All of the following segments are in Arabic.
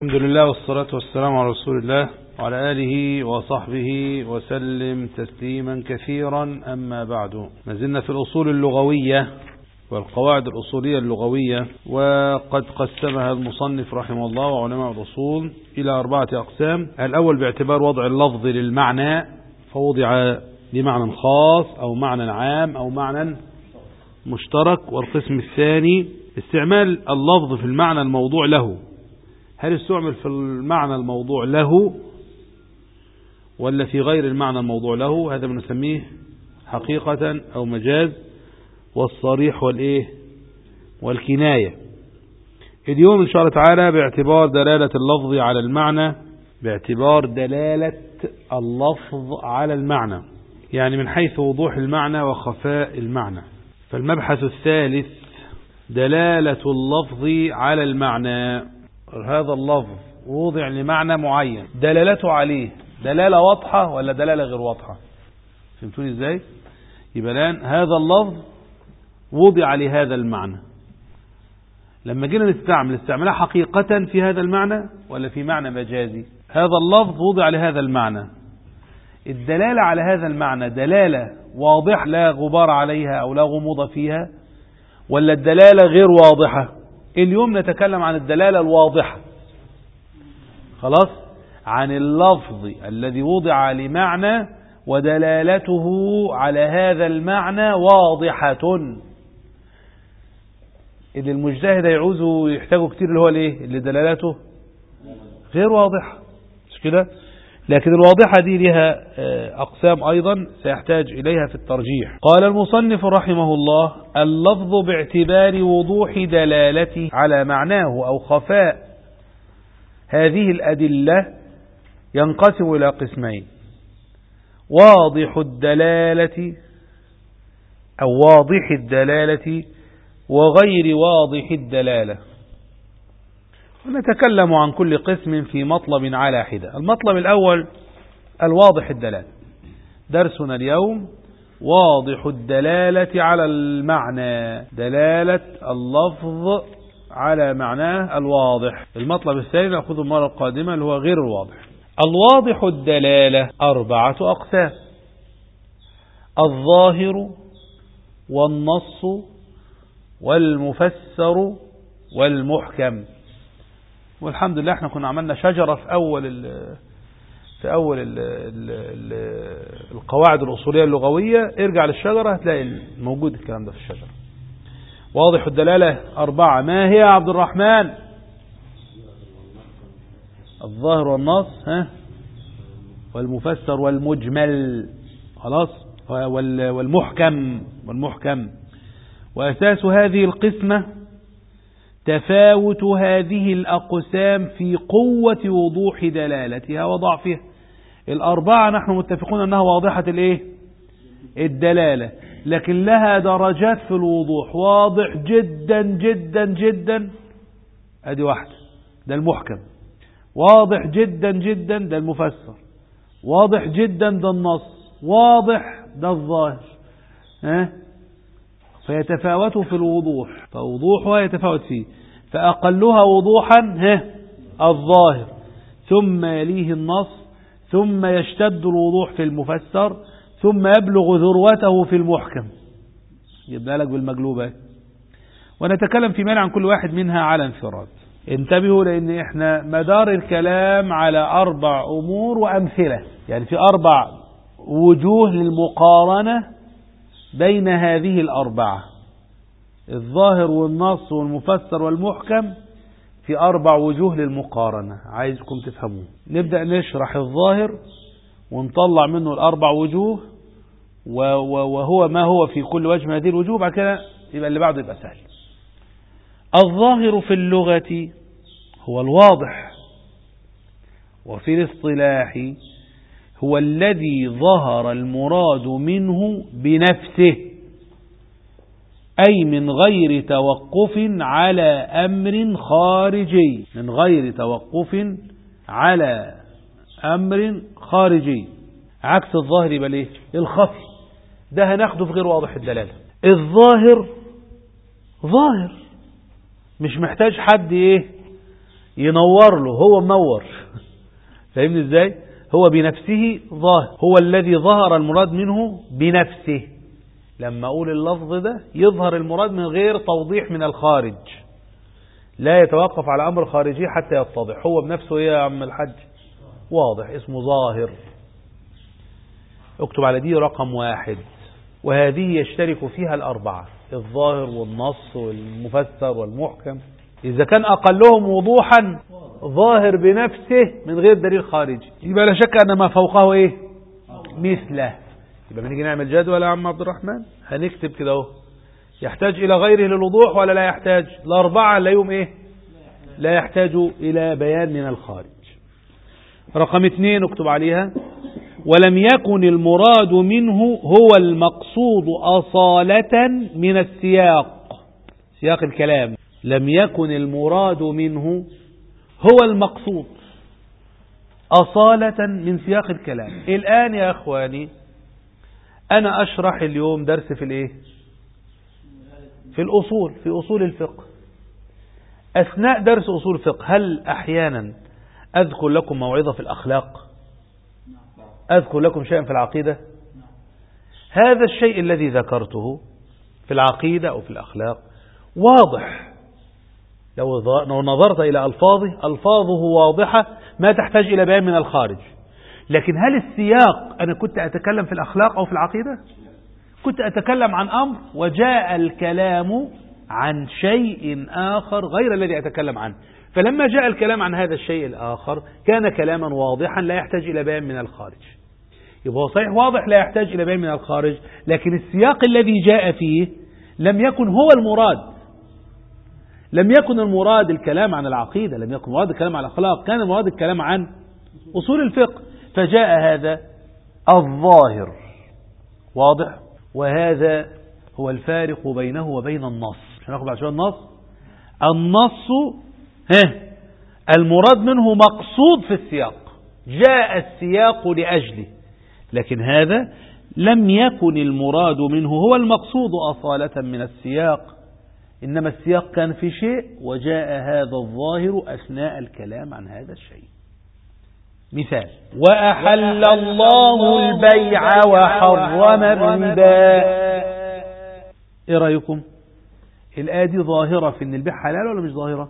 الحمد لله والصلاة والسلام على رسول الله وعلى آله وصحبه وسلم تسليما كثيرا. أما بعد، ما زلنا في الأصول اللغوية والقواعد الأصولية اللغوية، وقد قسمها المصنف رحمه الله وعلماء الأصول إلى 4 أقسام. الأول باعتبار وضع اللفظ للمعنى، فوضع بمعنى خاص أو معنى عام أو معنى مشترك. والقسم الثاني استعمال اللفظ في المعنى الموضوع له، هل استعمل في المعنى الموضوع له ولا في غير المعنى الموضوع له، هذا بنسميه حقيقة أو مجاز. والصريح والكناية. اليوم إن شاء الله تعالى باعتبار دلالة اللفظ على المعنى، باعتبار دلالة اللفظ على المعنى، يعني من حيث وضوح المعنى وخفاء المعنى. فالمبحث الثالث دلالة اللفظ على المعنى. هذا اللفظ وضع لمعنى معين، دلالته عليه دلالة واضحة ولا دلالة غير واضحة؟ فهمتوني ازاي؟ يبقى الآن هذا اللفظ وضع لهذا المعنى، لما جينا نستعملها حقيقة في هذا المعنى ولا في معنى مجازي؟ هذا اللفظ وضع لهذا المعنى، الدلالة على هذا المعنى دلالة واضح لا غبار عليها أو لا غموض فيها، ولا الدلالة غير واضحة؟ اليوم نتكلم عن الدلالة الواضحة، خلاص، عن اللفظ الذي وضع لمعنى ودلالته على هذا المعنى واضحة، اللي المجتهد يعوزه يحتاجه كتير، اللي هو اللي دلالته غير واضحة، مش كده؟ لكن الواضحة دي لها أقسام أيضا سيحتاج إليها في الترجيح. قال المصنف رحمه الله: اللفظ باعتبار وضوح دلالته على معناه أو خفاء هذه الأدلة ينقسم إلى قسمين: واضح الدلالة أو واضح الدلالة وغير واضح الدلالة. ونتكلم عن كل قسم في مطلب على حدة. المطلب الأول الواضح الدلالة، درسنا اليوم واضح الدلالة على المعنى، دلالة اللفظ على معناه الواضح. المطلب الثاني نأخذه المرة القادمة اللي هو غير الواضح. الواضح الدلالة 4 أقسام: الظاهر والنص والمفسر والمحكم. والحمد لله احنا كنا عملنا شجرة في أول القواعد الأصولية اللغوية، ارجع للشجرة هتلاقي موجود الكلام ده في الشجرة. واضح الدلالة 4، ما هي يا عبد الرحمن؟ الظاهر والنص والمفسر والمجمل، خلاص، والمحكم. وأساس هذه القسمة تفاوت هذه الأقسام في قوة وضوح دلالتها وضعفها. 4 نحن متفقون أنها واضحة الدلالة، لكن لها درجات في الوضوح. واضح جدا جدا جدا، ادي واحدة، ده المحكم. واضح جدا جدا، ده المفسر. واضح جدا، ده النص. واضح، ده الظاهر. فيتفاوت في الوضوح، فوضوحها يتفاوت فيه. فأقلها وضوحا الظاهر، ثم يليه النص، ثم يشتد الوضوح في المفسر، ثم يبلغ ذروته في المحكم. يبدأ لك بالمقلوبة. ونتكلم في مال عن كل واحد منها على انفراد. انتبهوا، لأن احنا مدار الكلام على 4 أمور وأمثلة، يعني في 4 وجوه للمقارنة بين هذه 4: الظاهر والنص والمفسر والمحكم، في 4 وجوه للمقارنة، عايزكم تفهموا. نبدأ نشرح الظاهر ونطلع منه 4 وجوه، وهو ما هو في كل وجه من هذه الوجوه، بعد كده يبقى اللي بعده يبقى سهل. الظاهر في اللغة هو الواضح، وفي الاصطلاح هو الذي ظهر المراد منه بنفسه، أي من غير توقف على أمر خارجي، من غير توقف على أمر خارجي. عكس الظاهر يبقى الخفي، ده هناخده في غير واضح الدلالة. الظاهر ظاهر، مش محتاج حد ينور له، هو منور. فاهمني ازاي؟ هو بنفسه ظاهر، هو الذي ظهر المراد منه بنفسه. لما اقول اللفظ ده يظهر المراد من غير توضيح من الخارج، لا يتوقف على امر خارجي حتى يتضح، هو بنفسه. ايه يا عم الحاج؟ واضح، اسمه ظاهر. اكتب على دي رقم 1. وهذه يشترك فيها الأربعة: الظاهر والنص والمفسر والمحكم. إذا كان أقلهم وضوحا ظاهر بنفسه من غير دليل خارجي، يبقى لا شك أن ما فوقه إيه؟ مثله. يبقى بنيجي نعمل جدول يا عم عبد الرحمن، هنكتب كده اهو: يحتاج إلى غيره للوضوح ولا لا يحتاج؟ الأربعة لا يوم إيه؟ لا يحتاج إلى بيان من الخارج. رقم 2 اكتب عليها: ولم يكن المراد منه هو المقصود أصالة من السياق، سياق الكلام. لم يكن المراد منه هو المقصود أصالة من سياق الكلام. الآن يا أخواني أنا أشرح اليوم درس في الإيه؟ في الأصول، في أصول الفقه. أثناء درس أصول الفقه هل أحيانا أذكر لكم موعظة في الأخلاق؟ أذكر لكم شيئا في العقيدة؟ هذا الشيء الذي ذكرته في العقيدة أو في الأخلاق واضح، لو نظرت إلى ألفاظه واضحة ما تحتاج إلى بيان من الخارج. لكن هل السياق أنا كنت أتكلم في الأخلاق أو في العقيدة؟ كنت أتكلم عن أمر وجاء الكلام عن شيء آخر غير الذي أتكلم عنه، فلما جاء الكلام عن هذا الشيء الآخر كان كلاما واضحا لا يحتاج إلى بيان من الخارج. يبقى هو صحيح واضح لا يحتاج إلى بيان من الخارج، لكن السياق الذي جاء فيه لم يكن هو المراد. لم يكن المراد الكلام عن العقيدة، لم يكن المراد الكلام عن الأخلاق، كان المراد الكلام عن أصول الفقه. فجاء هذا الظاهر واضح، وهذا هو الفارق بينه وبين النص. مش هناخد بعد شوية النص المراد منه مقصود في السياق، جاء السياق لأجله، لكن هذا لم يكن المراد منه هو المقصود أصالة من السياق، إنما السياق كان في شيء وجاء هذا الظاهر أثناء الكلام عن هذا الشيء. مثال: وأحل الله البيع وحرم الربا. إيه رأيكم؟ الآية دي ظاهرة في إن البيع حلال ولا مش ظاهرة؟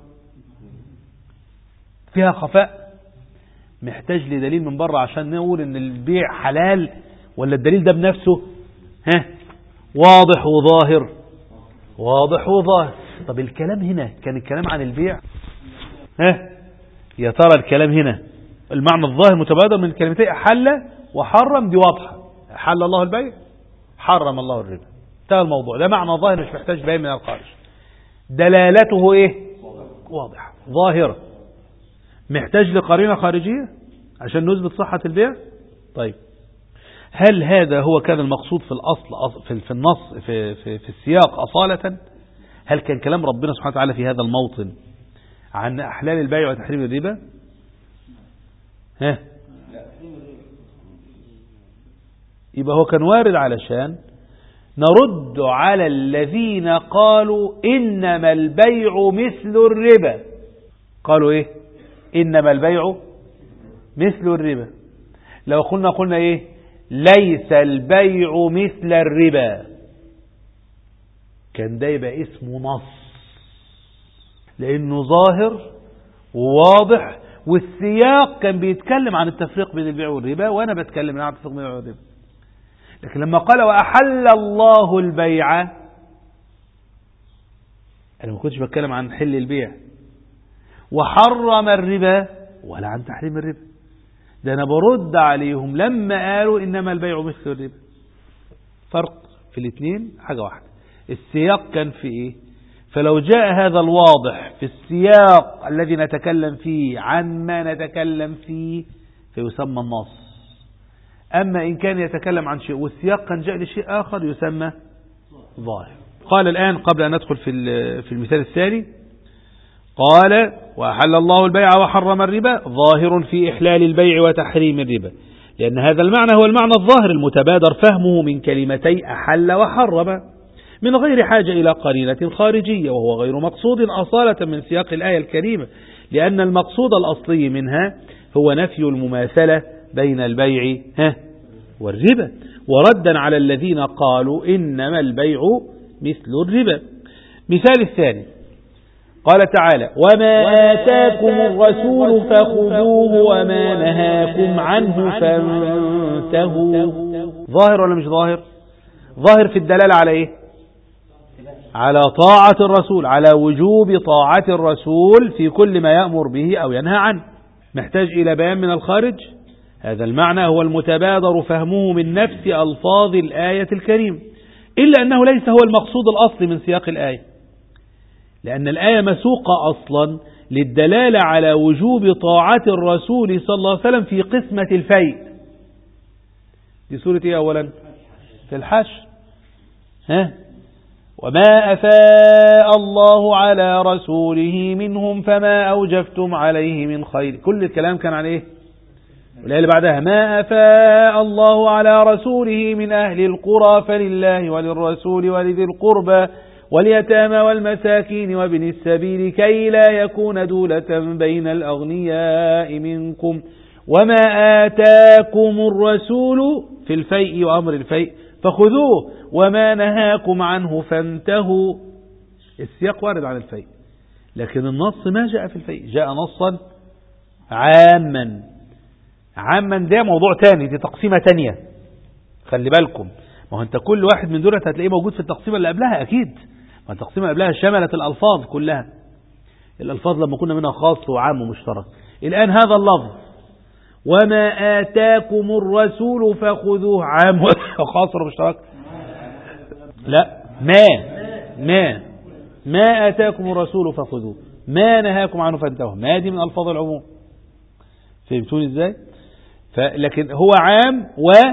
فيها خفاء، محتاج لدليل من بره عشان نقول إن البيع حلال، ولا الدليل ده بنفسه واضح وظاهر؟ واضح وظاهر. طب الكلام هنا كان الكلام عن البيع، يا ترى الكلام هنا المعنى الظاهر متبادر من الكلمتين أحل وحرم، دي واضحة. أحل الله البيع، حرم الله الربا، انتهى الموضوع. ده معنى ظاهر مش محتاج بيان من الخارج. دلالته ايه؟ واضحة ظاهرة. محتاج لقرينة خارجية عشان نثبت صحة البيع؟ طيب هل هذا هو كان المقصود في الأصل في النص في السياق أصالة؟ هل كان كلام ربنا سبحانه وتعالى في هذا الموطن عن أحلال البيع وتحريم الربا؟ يبقى هو كان وارد علشان نرد على الذين قالوا إنما البيع مثل الربا. قالوا إيه؟ إنما البيع مثل الربا. لو قلنا إيه؟ ليس البيع مثل الربا، كان ده يبقى اسمه نص، لأنه ظاهر وواضح، والسياق كان بيتكلم عن التفريق بين البيع والربا، وأنا بتكلم عن التفريق بين البيع والربا. لكن لما قال وأحل الله البيع، أنا ما كنتش بتكلم عن حل البيع، وحرم الربا ولا عن تحريم الربا. ده أنا برد عليهم لما قالوا إنما البيع مثل الربا. فرق في الاثنين حاجة واحدة، السياق كان في إيه؟ فلو جاء هذا الواضح في السياق الذي نتكلم فيه عن ما نتكلم فيه فيسمى النص. أما إن كان يتكلم عن شيء والسياق كان جاء لشيء آخر يسمى ظاهر. قال الآن قبل أن ندخل في المثال الثاني، قال وأحل الله البيع وحرم الربا ظاهر في إحلال البيع وتحريم الربا، لأن هذا المعنى هو المعنى الظاهر المتبادر فهمه من كلمتي أحل وحرم من غير حاجة إلى قرينة خارجية، وهو غير مقصود أصالة من سياق الآية الكريمة، لأن المقصود الأصلي منها هو نفي المماثلة بين البيع والربا، وردا على الذين قالوا إنما البيع مثل الربا. مثال الثاني قال تعالى: وما آتاكم الرسول فخذوه وما نهاكم عنه فانتهوا. ظاهر ولا مش ظاهر؟ ظاهر في الدلالة على إيه؟ على طاعة الرسول، على وجوب طاعة الرسول في كل ما يأمر به أو ينهى عنه. محتاج إلى بيان من الخارج؟ هذا المعنى هو المتبادر فهمه من نفس ألفاظ الآية الكريمة، إلا أنه ليس هو المقصود الأصلي من سياق الآية، لأن الآية مسوقة أصلا للدلالة على وجوب طاعة الرسول صلى الله عليه وسلم في قسمة الفيء. دي سورة إيه أولا؟ في الحشر. وما أفاء الله على رسوله منهم فما أوجفتم عليه من خير. كل الكلام كان عن إيه؟ والآية اللي بعدها: ما أفاء الله على رسوله من أهل القرى فلله وللرسول ولذي القربى واليتامى والمساكين وابن السبيل كي لا يكون دولة بين الأغنياء منكم وما آتاكم الرسول في الفيء وأمر الفيء فخذوه وما نهاكم عنه فانتهوا. السياق وارد عن الفيء، لكن النص ما جاء في الفيء، جاء نصا عاما. عاما ده موضوع تاني، دي تقسيمة تانية، خلي بالكم. ما هو انت كل واحد من دولت هتلاقيه موجود في التقسيمة اللي قبلها أكيد. ما التقسيمة اللي قبلها شملت الألفاظ كلها، الألفاظ لما كنا منها خاص وعام ومشترك. الآن هذا اللفظ وما آتاكم الرسول فخذوه عام وخاص ومشترك؟ لا، ما آتاكم الرسول فخذوه ما نهاكم عنه فانتهوا، ما دي من ألفاظ العموم. فهمتوني ازاي؟ لكن هو عام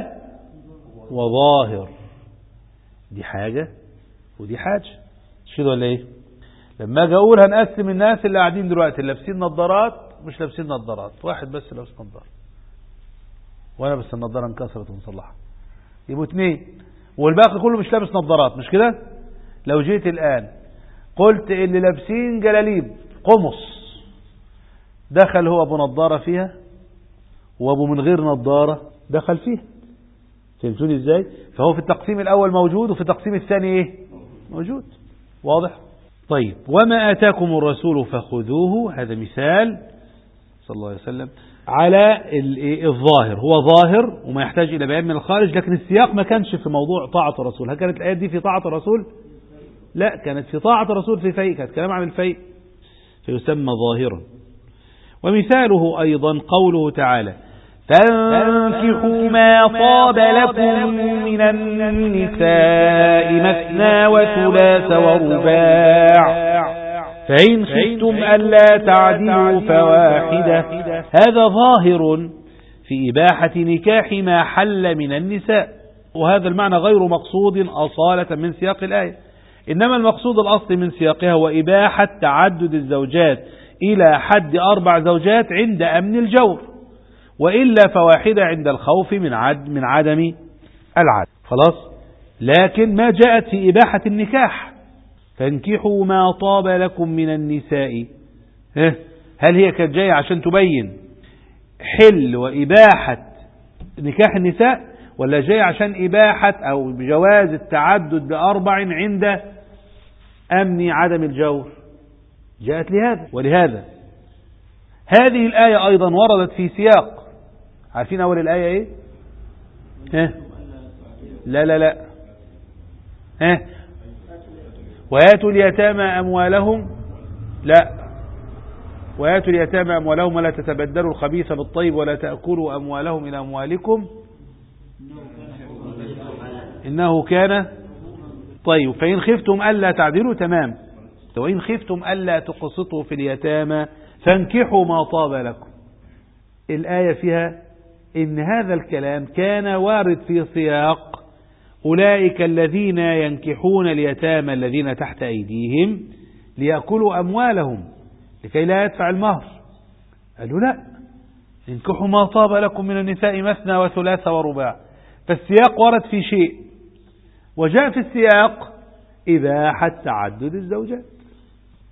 وظاهر، دي حاجة ودي حاجة، مش كده ولا ايه؟ لما اجي اقول هنقسم الناس اللي قاعدين دلوقتي اللي لابسين نظارات مش لابسين نظارات، واحد بس لابس نظارة وانا بس النظارة انكسرت ونصلحها، يبقوا 2، والباقي كله مش لابس نظارات، مش كده؟ لو جيت الآن قلت اللي لابسين جلاليب قمص، دخل هو ابو نظارة فيها وابو من غير نظارة دخل فيها. فهمتوني ازاي؟ فهو في التقسيم الاول موجود وفي التقسيم الثاني ايه؟ موجود. واضح؟ طيب، وما آتاكم الرسول فخذوه، هذا مثال صلى الله عليه وسلم على الظاهر، هو ظاهر وما يحتاج إلى بيان من الخارج، لكن السياق ما كانش في موضوع طاعة الرسول. هل كانت الآيات دي في طاعة الرسول؟ لا، كانت في طاعة الرسول في فيء، كانت كلام عن الفيء فيسمى ظاهرا. ومثاله أيضا قوله تعالى: فانكحوا ما طاب لكم من النساء مثنى وثلاث ورباع فإن خفتم ألا تعدلوا فواحدة. هذا ظاهر في إباحة نكاح ما حل من النساء، وهذا المعنى غير مقصود أصالة من سياق الآية، إنما المقصود الأصلي من سياقها هو إباحة تعدد الزوجات إلى حد 4 زوجات عند أمن الجور، وإلا فواحدة عند الخوف من عدم العدل. خلاص؟ لكن ما جاءت في إباحة النكاح، فانكحوا ما طاب لكم من النساء، هل هي كانت جاية عشان تبين حل وإباحة نكاح النساء، ولا جاية عشان إباحة أو بجواز التعدد ب4 عند أمن عدم الجور؟ جاءت لهذا. ولهذا هذه الآية أيضا وردت في سياق، عارفين أول الآية إيه؟ لا وآتوا اليتامى أموالهم، لا، وآتوا اليتامى أموالهم ولا تتبدلوا الخبيث بالطيب ولا تأكلوا أموالهم إلى أموالكم إنه كان طيب. فإن خفتم ألا تعدلوا، تمام. وإن خفتم ألا تقسطوا في اليتامى فانكحوا ما طاب لكم. الآية فيها إن هذا الكلام كان وارد في سياق أولئك الذين ينكحون اليتامى الذين تحت أيديهم ليأكلوا أموالهم لكي لا يدفع المهر. قالوا لا، انكحوا ما طاب لكم من النساء مثنى وثلاث ورباع. فالسياق ورد في شيء، وجاء في السياق إباحة تعدد الزوجات.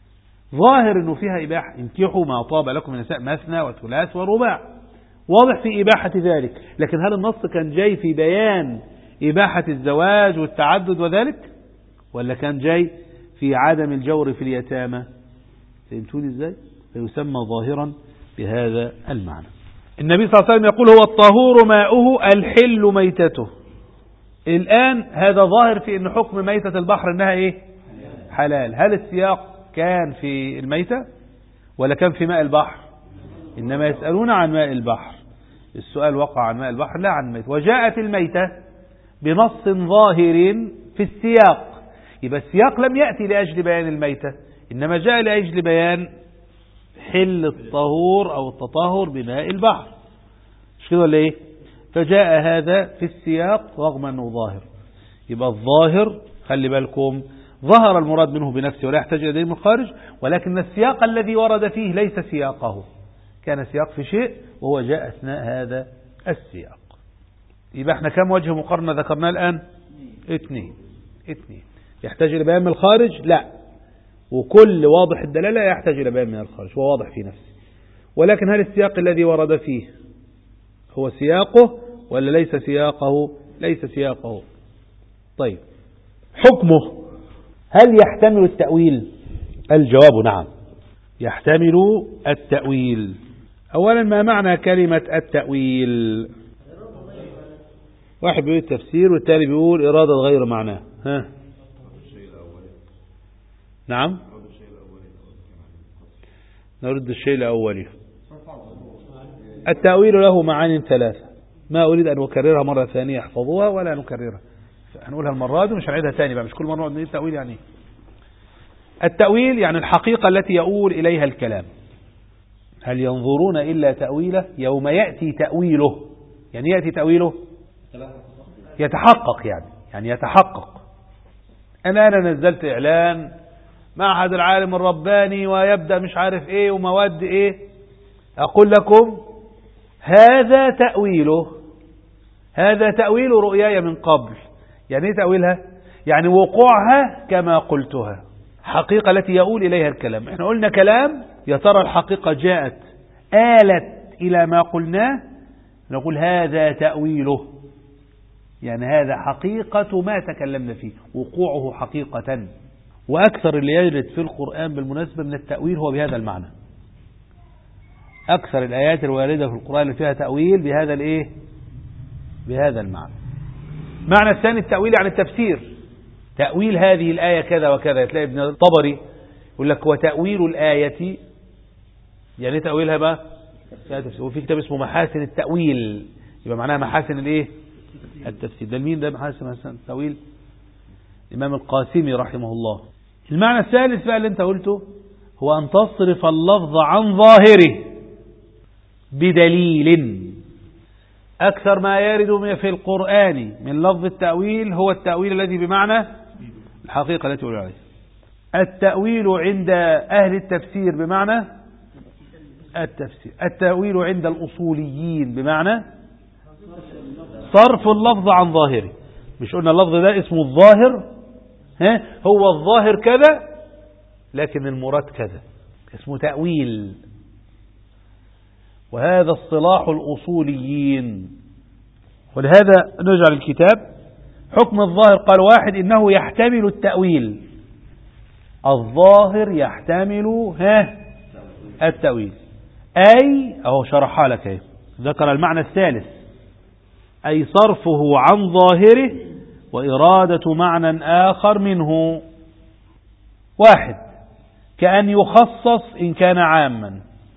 ظاهر انه فيها إباحة، انكحوا ما طاب لكم من النساء مثنى وثلاث ورباع، واضح في إباحة ذلك. لكن هل النص كان جاي في بيان إباحة الزواج والتعدد وذلك، ولا كان جاي في عدم الجور في اليتامى؟ فهمتوني ازاي؟ فيسمى ظاهرا بهذا المعنى. النبي صلى الله عليه وسلم يقول هو الطهور ماؤه الحل ميتته. الآن هذا ظاهر في ان حكم ميتة البحر انها ايه؟ حلال. هل السياق كان في الميتة ولا كان في ماء البحر؟ إنما يسألون عن ماء البحر، السؤال وقع عن ماء البحر لا عن الميتة. وجاءت الميتة بنص ظاهر في السياق، يبقى السياق لم يأتي لأجل بيان الميتة، إنما جاء لأجل بيان حل الطهور أو التطهر بماء البحر، مش كده ولا إيه؟ فجاء هذا في السياق رغم أنه ظاهر. يبقى الظاهر خلي بالكم ظهر المراد منه بنفسه ولا يحتاج إلى دليل من الخارج، ولكن السياق الذي ورد فيه ليس سياقه، كان سياق في شيء وهو جاء أثناء هذا السياق. يبقى احنا كم وجه مقارنة ذكرناه الآن؟ اثنين. يحتاج إلى بيان من الخارج؟ لا، وكل واضح الدلالة يحتاج إلى بيان من الخارج، هو واضح في نفسه. ولكن هل السياق الذي ورد فيه هو سياقه ولا ليس سياقه؟ ليس سياقه. طيب حكمه هل يحتمل التأويل؟ الجواب نعم، يحتمل التأويل. أولا ما معنى كلمة التأويل؟ واحد بيقول التفسير والتالي بيقول إرادة غير معناه. ها؟ نعم، نرد الشيء الأولي. التأويل له معاني ثلاثة، ما أريد أن أكررها مرة ثانية، احفظوها ولا نكررها، هنقولها المرة دي ومش هنعيدها ثاني بقى، مش كل مرة نقعد نقول التأويل يعني. التأويل يعني الحقيقة التي يؤول إليها الكلام. هل ينظرون إلا تأويله؟ يوم يأتي تأويله، يعني يأتي تأويله يتحقق، يعني يتحقق. أنا نزلت إعلان معهد العالم الرباني ويبدأ مش عارف إيه ومواد إيه، أقول لكم هذا تأويله، هذا تأويل رؤياي من قبل. يعني إيه تأويلها؟ يعني وقوعها كما قلتها، حقيقة التي يؤول إليها الكلام. احنا قلنا كلام، يا ترى الحقيقة جاءت آلت إلى ما قلناه، نقول هذا تأويله، يعني هذا حقيقة ما تكلمنا فيه، وقوعه حقيقة. وأكثر اللي يجرد في القرآن بالمناسبة من التأويل هو بهذا المعنى. أكثر الآيات الواردة في القرآن اللي فيها تأويل بهذا الإيه؟ بهذا المعنى. معنى الثاني التأويل يعني التفسير، تأويل هذه الآية كذا وكذا. تلاقي ابن الطبري يقول لك وتأويل الآية، يعني تأويلها بقى، وفي كتاب اسمه محاسن التأويل، يبقى معناها محاسن الإيه؟ التفسير. ده مين ده محاسن التأويل؟ الإمام القاسمي رحمه الله. المعنى الثالث بقى اللي انت قلته هو أن تصرف اللفظ عن ظاهره بدليل. أكثر ما يرد في القرآن من لفظ التأويل هو التأويل الذي بمعنى الحقيقة التي أقول عليها. التأويل عند أهل التفسير بمعنى التفسير. التأويل عند الأصوليين بمعنى صرف اللفظ عن ظاهره. مش قلنا اللفظ ده اسمه الظاهر؟ هو الظاهر كذا لكن المراد كذا، اسمه تأويل. وهذا اصطلاح الأصوليين. ولهذا نجعل الكتاب حكم الظاهر. قال واحد إنه يحتمل التأويل، الظاهر يحتمل التأويل، أي أهو شرحها لك، ذكر المعنى الثالث، أي صرفه عن ظاهره وإرادة معنى آخر منه. واحد كأن يخصص إن كان عاما.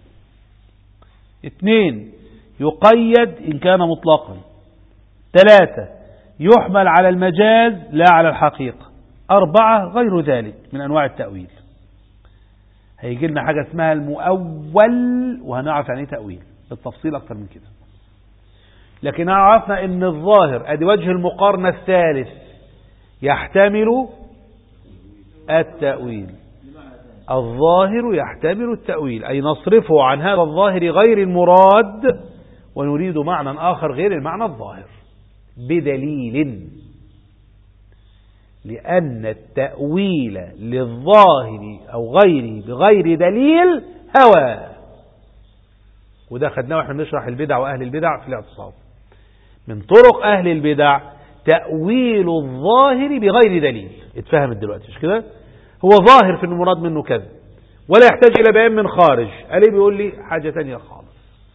اثنين يقيد إن كان مطلقا. ثلاثة يحمل على المجاز لا على الحقيقة. أربعة غير ذلك من أنواع التأويل. هيجي لنا حاجة اسمها المؤول وهنعرف يعني ايه تأويل بالتفصيل أكثر من كده. لكن عرفنا ان الظاهر ادي وجه المقارنة الثالث يحتمل التأويل. الظاهر يحتمل التأويل، أي نصرفه عن هذا الظاهر غير المراد ونريد معنى آخر غير المعنى الظاهر بدليل. لأن التأويل للظاهر أو غيره بغير دليل هوى. وده خدناه واحنا بنشرح البدع وأهل البدع في الاعتصام. من طرق أهل البدع تأويل الظاهر بغير دليل. اتفهمت دلوقتي مش كده؟ هو ظاهر في المراد منه كذا ولا يحتاج إلى بيان من خارج. قال بيقول لي حاجة تانية خالص.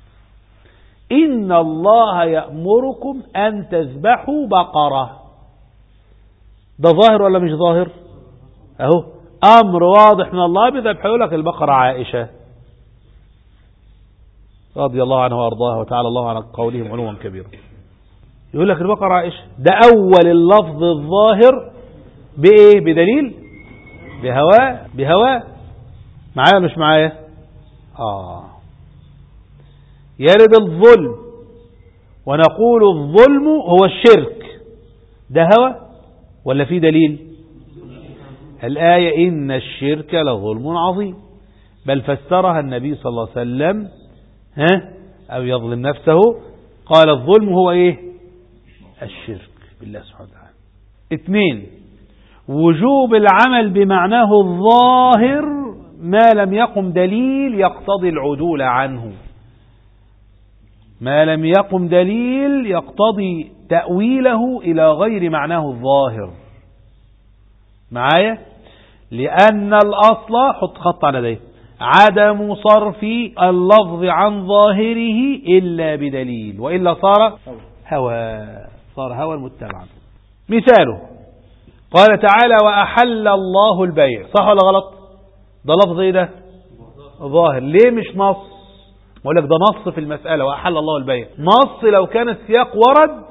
إن الله يأمركم أن تذبحوا بقرة. ده ظاهر ولا مش ظاهر؟ أهو أمر واضح من الله بذبح. يقول لك البقرة عائشة رضي الله عنها وأرضاها وتعالى الله عن قولهم علوا كبيرا. يقول لك البقرة عائشة. ده أول اللفظ الظاهر بإيه؟ بدليل؟ بهواء معايا مش معايا؟ يرد الظلم ونقول الظلم هو الشرك. ده هوى ولا في دليل؟ الآية إن الشرك لظلم عظيم، بل فسرها النبي صلى الله عليه وسلم أو يظلم نفسه قال الظلم هو إيه؟ الشرك بالله سبحانه وتعالى. 2 وجوب العمل بمعناه الظاهر ما لم يقم دليل يقتضي العدول عنه. ما لم يقم دليل يقتضي تأويله إلى غير معناه الظاهر. معايا؟ لأن الأصل حط خط على ده عدم صرف اللفظ عن ظاهره إلا بدليل، وإلا صار هوى متبعا. مثاله قال تعالى وأحل الله البيع. صح ولا غلط؟ ده لفظ ايه ده؟ ظاهر. ليه مش نص؟ بقول لك ده نص في المسألة وأحل الله البيع. نص لو كان السياق ورد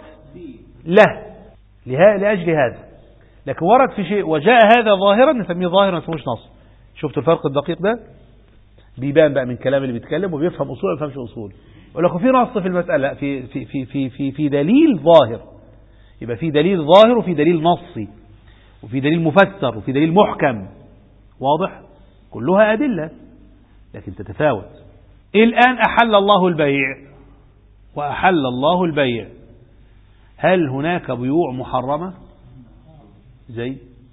لأجل هذا، لكن ورد في شيء وجاء هذا ظاهرا نسميه ظاهر ما نسموش نص. شفت الفرق الدقيق ده؟ بيبان بقى من كلام اللي بيتكلم وبيفهم أصول ما بيفهمش أصول. يقول لك في نص في المسألة في في في في في في دليل ظاهر، يبقى في دليل ظاهر وفي دليل نصي وفي دليل مفسر وفي دليل محكم. واضح؟ كلها أدلة لكن تتفاوت. الآن أحل الله البيع وأحل الله البيع، هل هناك بيوع محرمة زي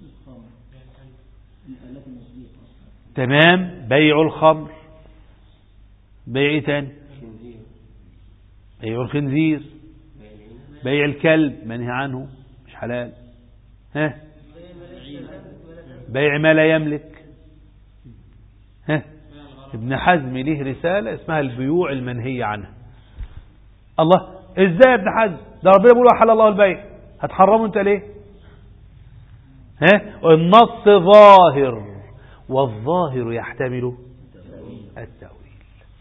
تمام بيع الخمر، بيع تاني بيع الخنزير، بيع الكلب منهي عنه مش حلال، بيع ما لا يملك. ابن حزم له رسالة اسمها البيوع المنهية عنها. الله ازاي يا ابن حزم؟ ده ربنا بيقول أحل الله البيع، هتحرمه انت ليه؟ النص ظاهر والظاهر يحتمل التأويل،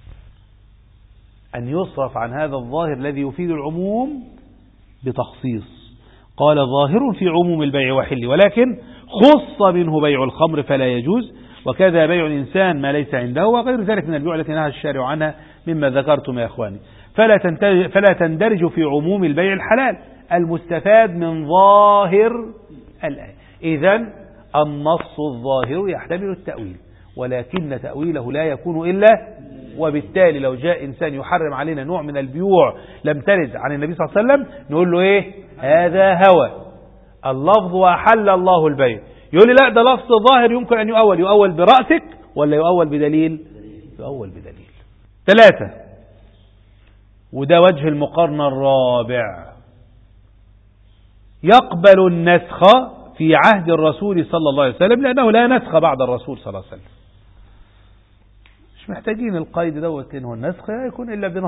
أن يصرف عن هذا الظاهر الذي يفيد العموم بتخصيص. قال ظاهر في عموم البيع وحل ولكن خص منه بيع الخمر فلا يجوز، وكذا بيع الإنسان ما ليس عنده وغير ذلك من البيوع التي نهى الشارع عنها مما ذكرتم يا إخواني. فلا تندرج في عموم البيع الحلال المستفاد من ظاهر الآية. إذن النص الظاهر يحتمل التأويل ولكن تأويله لا يكون إلا، وبالتالي لو جاء إنسان يحرم علينا نوع من البيوع لم ترد عن النبي صلى الله عليه وسلم نقول له إيه؟ هذا هوى. اللفظ وأحل الله البيع، يقول لي لا ده لفظ ظاهر يمكن أن يؤول برأسك ولا يؤول بدليل؟ يؤول بدليل. 3 وده وجه المقارنة الرابع، يقبل النسخ في عهد الرسول صلى الله عليه وسلم لأنه لا نسخ بعد الرسول صلى الله عليه وسلم. مش محتاجين القيد دوت إنه النسخ يكون إلا بنص،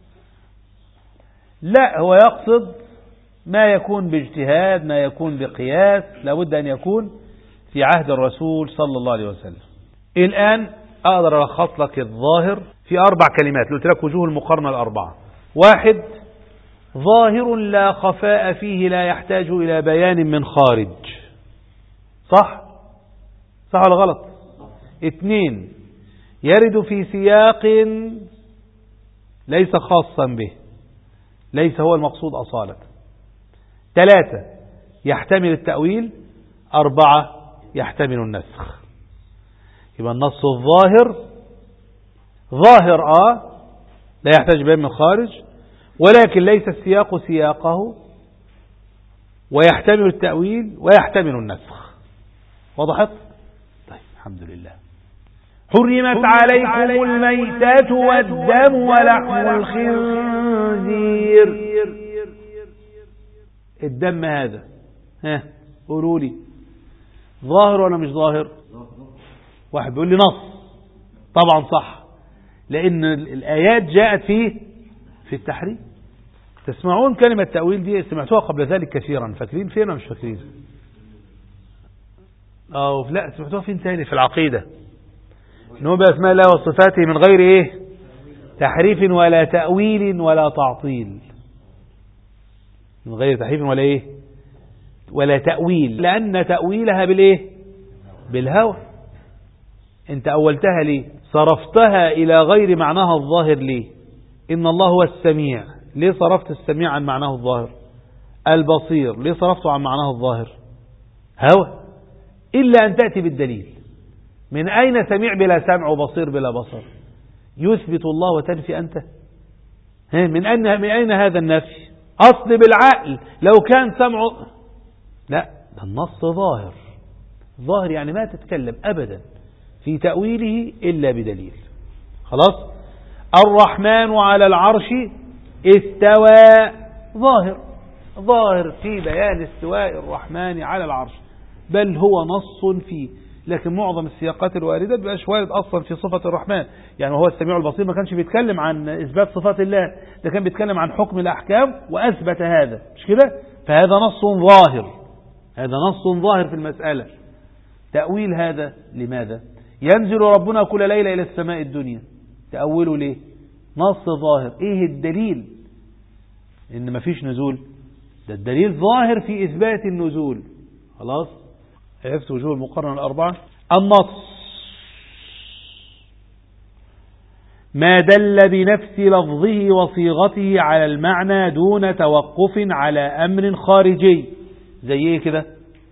لا هو يقصد ما يكون باجتهاد ما يكون بقياس لابد أن يكون في عهد الرسول صلى الله عليه وسلم. الآن أقدر ألخص لك الظاهر في 4 كلمات. قلت لك وجوه المقارنة 4. 1 ظاهر لا خفاء فيه لا يحتاج إلى بيان من خارج. صح ولا غلط؟ 2 يرد في سياق ليس خاصا به ليس هو المقصود أصالة. 3 يحتمل التأويل. 4 يحتمل النسخ. يبقى النص الظاهر ظاهر لا يحتاج بيان من خارج ولكن ليس السياق سياقه ويحتمل التأويل ويحتمل النسخ. وضحت؟ طيب الحمد لله. حرمت عليكم الميتات والدم ولحم الخنزير. الدم هذا قولوا لي ظاهر ولا مش ظاهر؟ واحد بيقول لي نص. طبعا صح، لأن الآيات جاءت في التحريم. تسمعون كلمة تأويل دي سمعتوها قبل ذلك كثيرا، فاكرين فين ولا مش فاكرين؟ لا، سمعتوها فين تاني؟ في العقيدة، إنه بأسماء الله وصفاته من غير تحريف ولا تأويل ولا تعطيل. من غير تحريف ولا تأويل، لأن تأويلها بالهوى. انت أولتها ليه؟ صرفتها إلى غير معناها الظاهر ليه؟ إن الله هو السميع، ليه صرفت السميع عن معناه الظاهر؟ البصير، ليه صرفته عن معناه الظاهر؟ هوى. إلا أن تأتي بالدليل. من أين سميع بلا سمع وبصير بلا بصر؟ يثبت الله وتنفي أنت؟ من أين هذا النفي؟ أصل بالعقل لو كان سمع. لا، ده النص ظاهر. ظاهر يعني ما تتكلم أبدا في تأويله إلا بدليل. خلاص. الرحمن على العرش استوى، ظاهر في بيان استواء الرحمن على العرش، بل هو نص فيه. لكن معظم السياقات الواردة بيبقاش وارد أصلا في صفة الرحمن. يعني وهو السميع البصير ما كانش بيتكلم عن إثبات صفات الله، ده كان بيتكلم عن حكم الأحكام وأثبت هذا، مش كده؟ فهذا نص ظاهر في المسألة. تأويل هذا لماذا؟ ينزل ربنا كل ليلة إلى السماء الدنيا، تأوله ليه؟ نص ظاهر. إيه الدليل إن مفيش نزول؟ ده الدليل ظاهر في إثبات النزول. خلاص. عرفت وجوه المقارنة الأربعة. النص ما دل بنفس لفظه وصيغته على المعنى دون توقف على أمر خارجي. زي ايه كده؟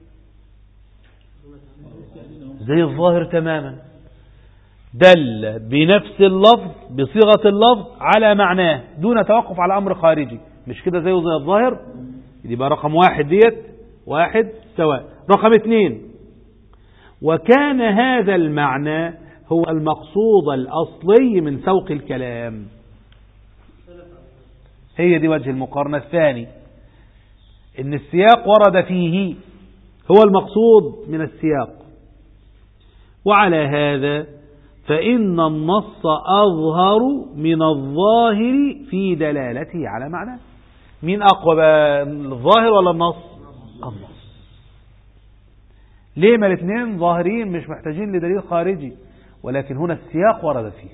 زي الظاهر تماما، دل بنفس اللفظ بصيغة اللفظ على معناه دون توقف على أمر خارجي. مش كده زي الظاهر؟ يبقى رقم واحد سواء. رقم 2، وكان هذا المعنى هو المقصود الأصلي من سوق الكلام. هي دي وجه المقارنة الثاني، إن السياق ورد فيه هو المقصود من السياق. وعلى هذا فإن النص أظهر من الظاهر في دلالته على معناه. مين أقوى بقى، الظاهر ولا النص؟ النص. ليه؟ ما الاثنين ظاهرين مش محتاجين لدليل خارجي، ولكن هنا السياق ورد فيه.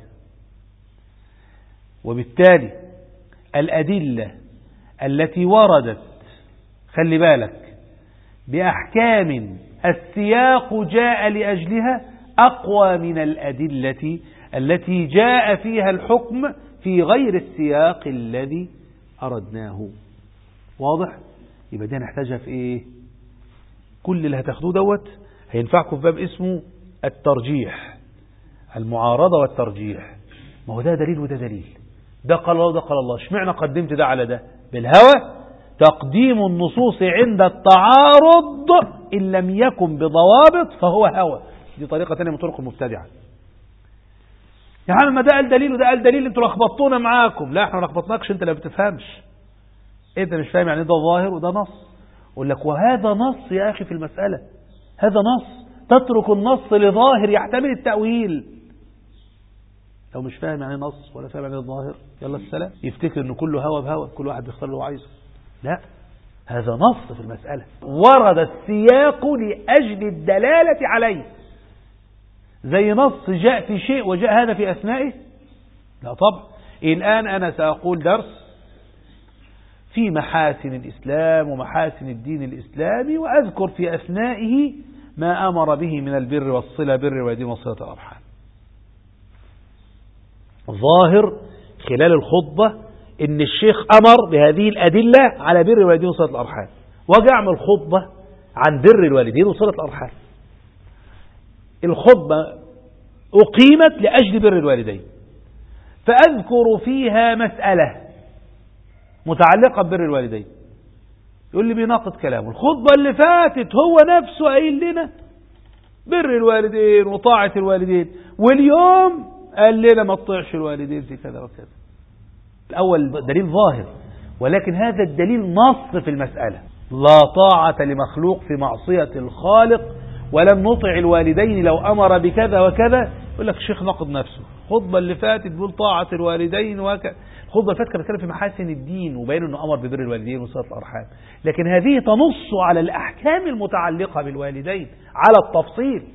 وبالتالي الأدلة التي وردت، خلي بالك، بأحكام السياق جاء لأجلها أقوى من الأدلة التي جاء فيها الحكم في غير السياق الذي أردناه. واضح؟ يبقى دي نحتاجها في إيه؟ كل اللي هتاخدوه دوت هينفعكم في باب اسمه الترجيح، المعارضة والترجيح. ما هو ده دليل وده دليل، ده قال الله وده قال الله، اشمعنى قدمت ده على ده؟ بالهوى. تقديم النصوص عند التعارض إن لم يكن بضوابط فهو هوى. دي طريقة تانية من طرق المبتدعة. يا عم ما ده قال دليل وده قال دليل، انتوا لخبطونا معاكم. لا، احنا ما لخبطناكش، انت اللي بتفهمش. انت مش فاهم يعني ده ظاهر وده نص. اقول لك وهذا نص يا اخي في المسألة، هذا نص. تترك النص لظاهر يحتمل التأويل. لو مش فاهم يعني نص ولا فاهم يعني الظاهر، يلا السلام، يفتكر انه كله هوى بهوى، كل واحد بيختار اللي هو عايزه. لا، هذا نص في المسألة، ورد السياق لأجل الدلالة عليه. زي نص جاء في شيء وجاء هذا في أثنائه؟ لا طبعا. الآن أنا سأقول درس في محاسن الإسلام ومحاسن الدين الإسلامي، وأذكر في أثنائه ما أمر به من البر والصلة، بر والدين وصلة الأرحام. ظاهر خلال الخطبة إن الشيخ أمر بهذه الأدلة على بر الوالدين وصلة الأرحام، واجي أعمل خطبة عن بر الوالدين وصلة الأرحام. الخطبة أقيمت لأجل بر الوالدين، فأذكر فيها مسألة متعلقة ببر الوالدين، يقول لي بيناقض كلامه. الخطبة اللي فاتت هو نفسه قايل لنا بر الوالدين وطاعة الوالدين، واليوم قال لنا ما تطيعش الوالدين في كذا وكذا. الأول دليل ظاهر، ولكن هذا الدليل نص في المسألة. لا طاعة لمخلوق في معصية الخالق، ولم نطع الوالدين لو أمر بكذا وكذا. يقول لك الشيخ نقض نفسه. الخطبة اللي فاتت بيقول طاعة الوالدين وكذا، الخطبة اللي فاتت كان بيتكلم في محاسن الدين وبين أنه أمر ببر الوالدين وصلة الأرحام، لكن هذه تنص على الأحكام المتعلقة بالوالدين على التفصيل،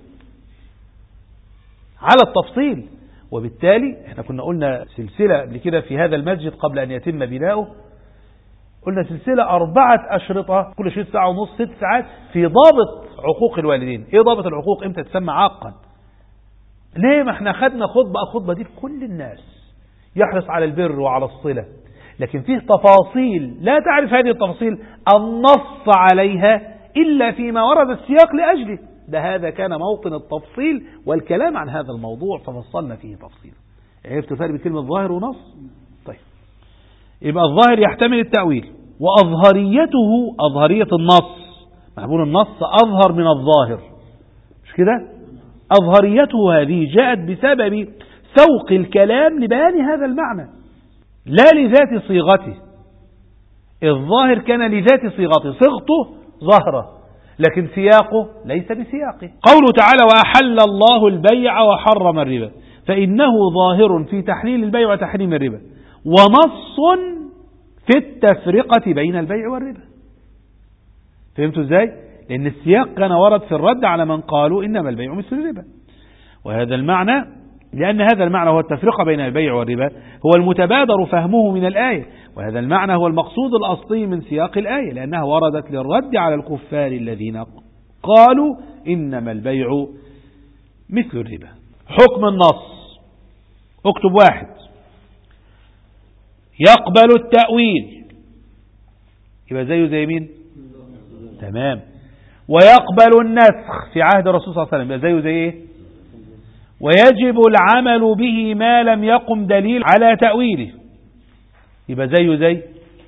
على التفصيل. وبالتالي احنا كنا قلنا سلسلة قبل كده في هذا المسجد قبل أن يتم بناؤه، قلنا سلسلة 4 أشرطة كل شيء ساعة ونص 6 ساعات في ضابط عقوق الوالدين. ايه ضابط العقوق؟ امتى تسمى عاقا؟ ليه؟ ما احنا خدنا خطبة دي لكل الناس يحرص على البر وعلى الصلة، لكن فيه تفاصيل لا تعرف هذه التفاصيل النص عليها إلا فيما ورد السياق لأجله. هذا كان موطن التفصيل والكلام عن هذا الموضوع، ففصلنا فيه تفصيل. عرفت الفرق بين كلمة ظاهر ونص؟ طيب، يبقى الظاهر يحتمل التأويل، وأظهريته أظهرية النص، معبون النص أظهر من الظاهر، مش كده؟ أظهريته هذه جاءت بسبب سوق الكلام لبيان هذا المعنى لا لذات صيغته. الظاهر كان لذات صيغته، صيغته ظاهرة، لكن سياقه ليس بسياقه. قوله تعالى وأحل الله البيع وحرم الربا، فإنه ظاهر في تحليل البيع وتحريم الربا، ونص في التفرقة بين البيع والربا. فهمتوا ازاي؟ لأن السياق كان ورد في الرد على من قالوا إنما البيع مثل الربا، وهذا المعنى لأن هذا المعنى هو التفرقة بين البيع والربا هو المتبادر فهمه من الآية، وهذا المعنى هو المقصود الأصلي من سياق الآية، لأنها وردت للرد على الكفار الذين قالوا إنما البيع مثل الربا. حكم النص، اكتب 1 يقبل التأويل، يبقى زي مين؟ تمام. ويقبل النسخ في عهد الرسول صلى الله عليه وسلم، يبقى زي ايه؟ ويجب العمل به ما لم يقم دليل على تأويله، يبقى زي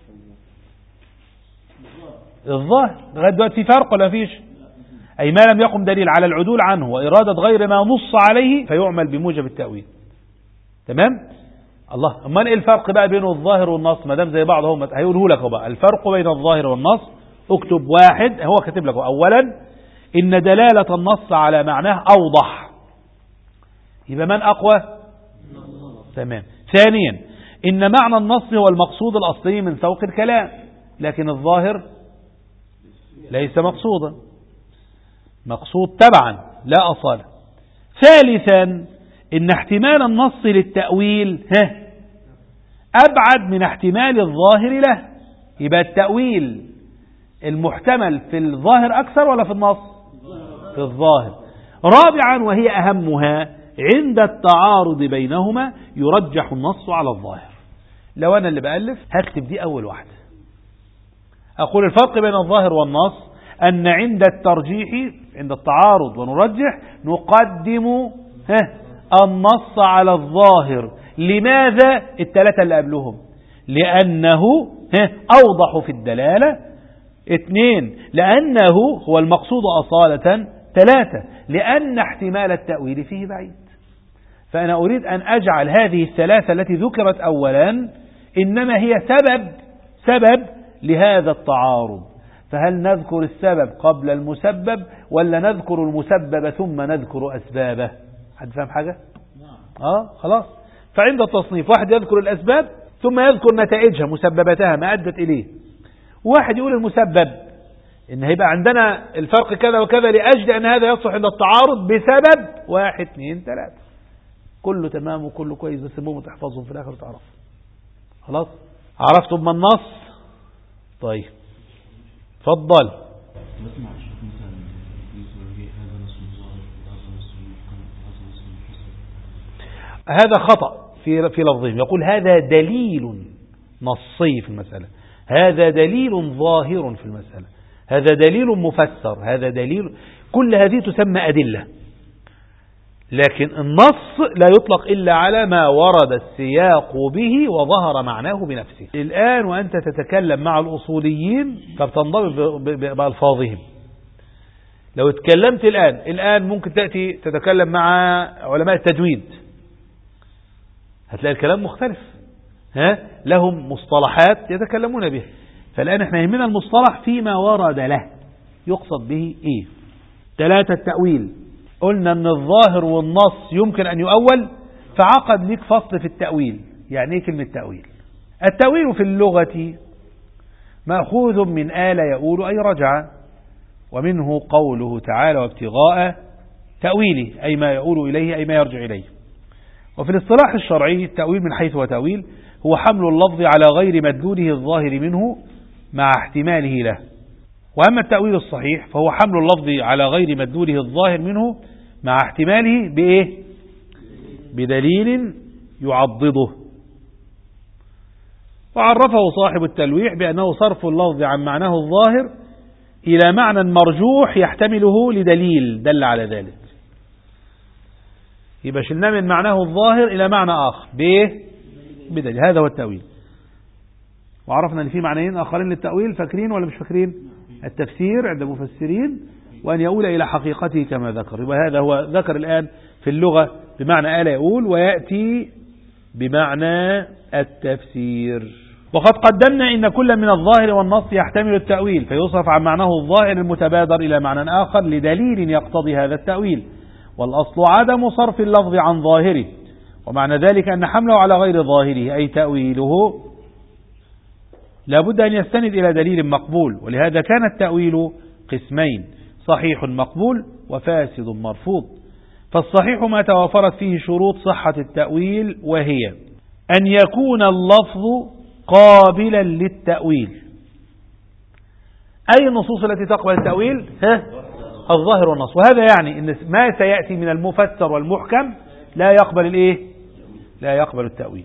الظاهر. لغاية دلوقتي في فرق ولا فيش؟ أي ما لم يقم دليل على العدول عنه وإرادة غير ما نص عليه فيعمل بموجب التأويل. تمام؟ الله، أما ايه الفرق بقى بين الظاهر والنص؟ ما دام زي بعض هم هيقوله لك بقى الفرق بين الظاهر والنص. اكتب 1، هو كاتب لك أولا إن دلالة النص على معناه أوضح، يبقى من أقوى؟ تمام. ثانيا إن معنى النص هو المقصود الأصلي من سوق الكلام، لكن الظاهر ليس مقصودا، مقصود تبعا لا أصالة. ثالثا إن احتمال النص للتأويل أبعد من احتمال الظاهر له، يبقى التأويل المحتمل في الظاهر أكثر ولا في النص؟ في الظاهر. رابعا وهي أهمها عند التعارض بينهما يرجح النص على الظاهر. لو أنا اللي بألف هكتب دي أول واحدة، أقول الفرق بين الظاهر والنص أن عند الترجيح عند التعارض ونرجح نقدم النص على الظاهر. لماذا؟ الثلاثة اللي قبلهم، لأنه أوضح في الدلالة. 2 لأنه هو المقصود أصالة. 3 لأن احتمال التأويل فيه بعيد. فأنا أريد أن أجعل هذه الثلاثة التي ذكرت أولا إنما هي سبب لهذا التعارض، فهل نذكر السبب قبل المسبب ولا نذكر المسبب ثم نذكر أسبابه؟ حد فهم حاجة؟ خلاص. فعند التصنيف واحد يذكر الأسباب ثم يذكر نتائجها مسببتها ما أدت إليه، واحد يقول المسبب إن هيبقى عندنا الفرق كذا وكذا لأجل أن هذا يصلح عند التعارض بسبب 1 2 3. كله تمام وكله كويس، بس المهم تحفظهم في الآخر تعرف. خلاص عرفتوا بما النص؟ طيب تفضل. هذا خطأ في لفظهم، يقول هذا دليل نصي في المسألة، هذا دليل ظاهر في المسألة، هذا دليل مفسر، هذا دليل، كل هذه تسمى أدلة. لكن النص لا يطلق إلا على ما ورد السياق به وظهر معناه بنفسه. الآن وأنت تتكلم مع الأصوليين فبتنضبط بألفاظهم. لو اتكلمت الآن ممكن تأتي تتكلم مع علماء التجويد هتلاقي الكلام مختلف، لهم مصطلحات يتكلمون بها. فالآن احنا يهمنا المصطلح فيما ورد له يقصد به ايه. 3 التأويل. قلنا ان الظاهر والنص يمكن ان يؤول، فعقد لك فصل في التأويل. يعني ايه كلمة تأويل؟ التأويل في اللغة مأخوذ من آل يؤول أي رجع، ومنه قوله تعالى وابتغاء تأويله أي ما يؤول إليه أي ما يرجع إليه. وفي الاصطلاح الشرعي التأويل من حيث هو تأويل هو حمل اللفظ على غير مدلوله الظاهر منه مع احتماله له. وأما التأويل الصحيح فهو حمل اللفظ على غير مدلوله الظاهر منه مع احتماله بإيه؟ بدليل يعضده. وعرفه صاحب التلويح بأنه صرف اللفظ عن معناه الظاهر إلى معنى مرجوح يحتمله لدليل دل على ذلك. يبقى شلنا من معناه الظاهر إلى معنى آخر بدليل. هذا هو التأويل. وعرفنا أن في معنيين آخرين للتأويل، فاكرين ولا مش فاكرين؟ التفسير عند المفسرين، وأن يؤول إلى حقيقته كما ذكر. يبقى هذا هو ذكر الآن في اللغة بمعنى آل يؤول، ويأتي بمعنى التفسير. وقد قدمنا إن كل من الظاهر والنص يحتمل التأويل، فيصرف عن معناه الظاهر المتبادر إلى معنى آخر لدليل يقتضي هذا التأويل، والأصل عدم صرف اللفظ عن ظاهره. ومعنى ذلك أن حمله على غير ظاهره أي تأويله لابد أن يستند إلى دليل مقبول. ولهذا كان التأويل قسمين: صحيح مقبول وفاسد مرفوض. فالصحيح ما توافرت فيه شروط صحة التأويل، وهي أن يكون اللفظ قابلا للتأويل. أي النصوص التي تقبل التأويل؟ الظاهر والنص. وهذا يعني أن ما سيأتي من المفسر والمحكم لا يقبل لا يقبل التأويل.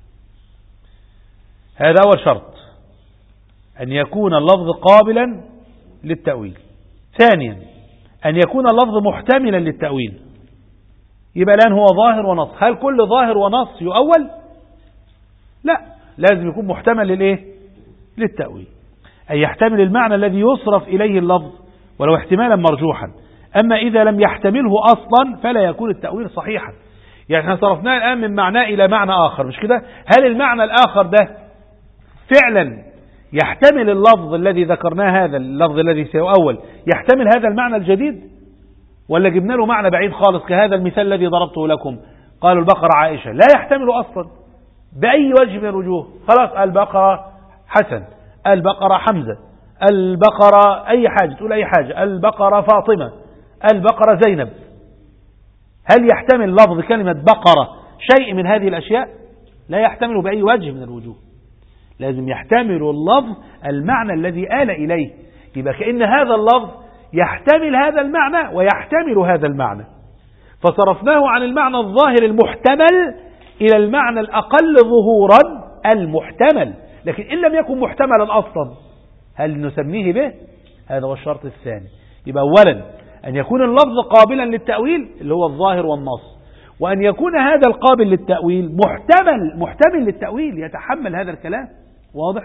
هذا أول شرط، أن يكون اللفظ قابلا للتأويل. ثانيا أن يكون اللفظ محتملا للتأويل. يبقى الآن هو ظاهر ونص. هل كل ظاهر ونص يؤول؟ لا، لازم يكون محتمل للتأويل، أي يحتمل المعنى الذي يصرف إليه اللفظ ولو احتمالا مرجوحا. أما إذا لم يحتمله أصلا فلا يكون التأويل صحيحا. يعني احنا صرفناه الآن من معنى إلى معنى آخر، مش كده؟ هل المعنى الآخر ده فعلا يحتمل اللفظ الذي ذكرناه، هذا اللفظ الذي سيؤول يحتمل هذا المعنى الجديد، ولا جبنا له معنى بعيد خالص كهذا المثال الذي ضربته لكم؟ قالوا البقرة عائشة، لا يحتمل أصلا بأي وجه من الوجوه. خلاص البقرة حسن، البقرة حمزة، البقرة أي حاجة، تقول أي حاجة، البقرة فاطمة، البقرة زينب. هل يحتمل لفظ كلمة بقرة شيء من هذه الأشياء؟ لا يحتمل بأي وجه من الوجوه. لازم يحتمل اللفظ المعنى الذي آل إليه. يبقى كأن هذا اللفظ يحتمل هذا المعنى ويحتمل هذا المعنى، فصرفناه عن المعنى الظاهر المحتمل إلى المعنى الأقل ظهورا المحتمل. لكن إن لم يكن محتملا أصلا هل نسميه به؟ هذا هو الشرط الثاني. يبقى أولا أن يكون اللفظ قابلا للتأويل اللي هو الظاهر والنص، وأن يكون هذا القابل للتأويل محتمل للتأويل، يتحمل هذا الكلام. واضح؟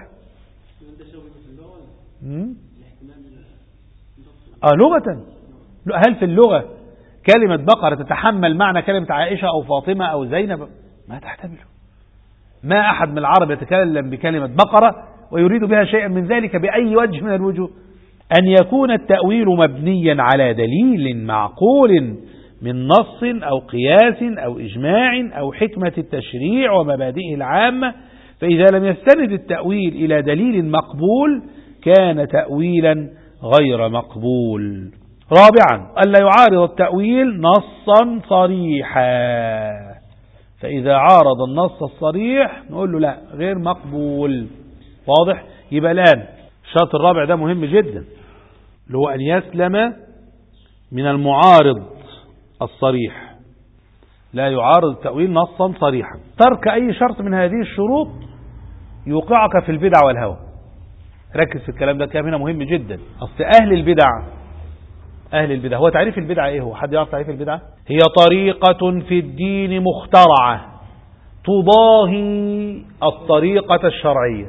لغة. هل في اللغة كلمة بقرة تتحمل معنى كلمة عائشة أو فاطمة أو زينب؟ ما تحتمله. ما أحد من العرب يتكلم بكلمة بقرة ويريد بها شيئا من ذلك بأي وجه من الوجوه. أن يكون التأويل مبنيا على دليل معقول من نص أو قياس أو إجماع أو حكمة التشريع ومبادئه العامة، فإذا لم يستند التأويل إلى دليل مقبول كان تأويلا غير مقبول. رابعا ألا يعارض التأويل نصا صريحا، فإذا عارض النص الصريح نقول له لا، غير مقبول. واضح؟ يبقى الآن الشرط الرابع ده مهم جدا، اللي هو أن يسلم من المعارض الصريح. لا يعارض التأويل نصا صريحا. ترك أي شرط من هذه الشروط يوقعك في البدع والهوى. ركز في الكلام ده، كلام هنا مهم جدا. أصل أهل البدع. هو تعريف البدعة إيه؟ هو حد يعرف تعريف البدعة؟ هي طريقة في الدين مخترعة تضاهي الطريقة الشرعية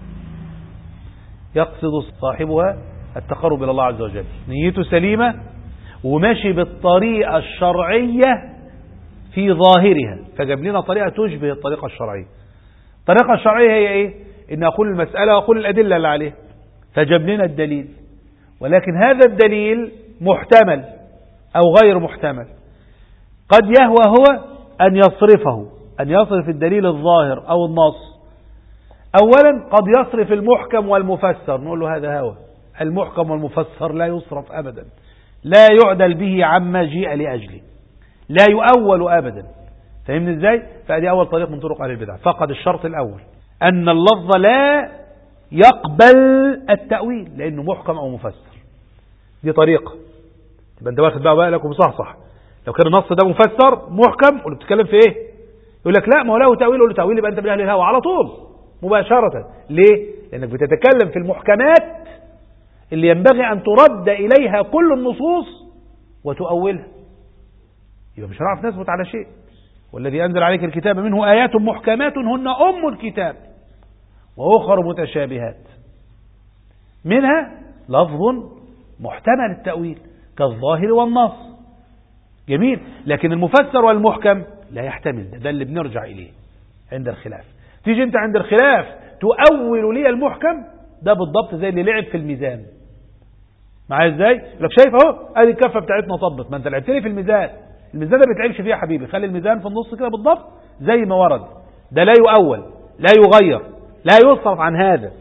يقصد صاحبها التقرب إلى الله عز وجل، نيته سليمة وماشي بالطريقة الشرعية في ظاهرها، فجاب لنا طريقة تشبه الطريقة الشرعية. الطريقة الشرعية هي إيه؟ إن أقول المسألة وأقول الأدلة اللي عليها، فجاب لنا الدليل، ولكن هذا الدليل محتمل أو غير محتمل. قد يهوى هو أن يصرف الدليل الظاهر أو النص. أولا قد يصرف المحكم والمفسر، نقول له هذا هوى. المحكم والمفسر لا يصرف أبدا، لا يعدل به عما جيء لأجله، لا يؤول أبدا. فهمني إزاي؟ فهذه أول طريق من طرق أهل البدع. فقد الشرط الأول أن اللفظ لا يقبل التأويل لأنه محكم أو مفسر. دي طريقة يبقى أنت واخد بقى لكم صح. لو كان النص ده مفسر محكم قلت بتتكلم في إيه؟ يقول لك لا ما هو له تأويل، قول له تأويل يبقى أنت من أهل الهوى على طول مباشرة. ليه؟ لأنك بتتكلم في المحكمات اللي ينبغي أن ترد إليها كل النصوص وتؤولها، يبقى مش هنعرف نثبت على شيء. والذي أنزل عليك الكتاب منه آيات محكمات هن أم الكتاب وأخر متشابهات منها لفظ محتمل التأويل كالظاهر والنص. جميل. لكن المفسر والمحكم لا يحتمل، ده اللي بنرجع إليه عند الخلاف. تيجي أنت عند الخلاف تؤول لي المحكم، ده بالضبط زي اللي لعب في الميزان. معايا ازاي؟ لك شايف اهو ادي الكفه بتاعتنا طبت، ما انت لعبت لي في الميزان ده ما بتلعبش فيه يا حبيبي، خلي الميزان في النص كده بالضبط زي ما ورد. ده لا يؤول، لا يغير، لا يصرف عن هذا.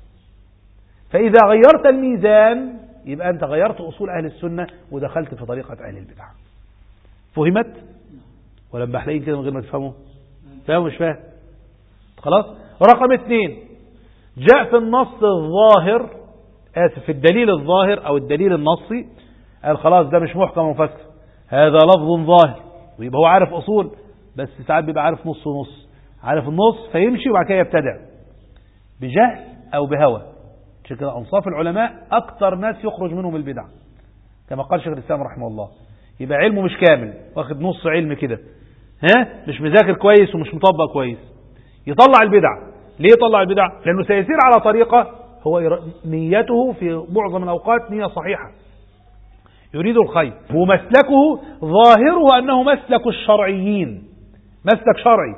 فإذا غيرت الميزان يبقى أنت غيرت أصول أهل السنة ودخلت في طريقة أهل البدع. فهمت؟ ولا بحلين كده من غير ما تفهموا؟ فاهم مش فاهم؟ خلاص. رقم 2 جاء في النص الظاهر، في الدليل الظاهر أو الدليل النصي، قال خلاص ده مش محكم ومفسر، هذا لفظ ظاهر، ويبقى هو عارف أصول، بس ساعات بيبقى عارف نص ونص، عارف النص فيمشي وبعد كده يبتدع بجهل أو بهوى. عشان كده أنصاف العلماء أكثر ناس يخرج منهم البدع كما قال شيخ الإسلام رحمه الله. يبقى علمه مش كامل، واخد نص علم كده، مش مذاكر كويس ومش مطبق كويس، يطلع البدع. ليه يطلع البدع؟ لأنه سيسير على طريقة هو نيته في معظم الأوقات نية صحيحة، يريد الخير، ومسلكه ظاهره أنه مسلك الشرعيين، مسلك شرعي،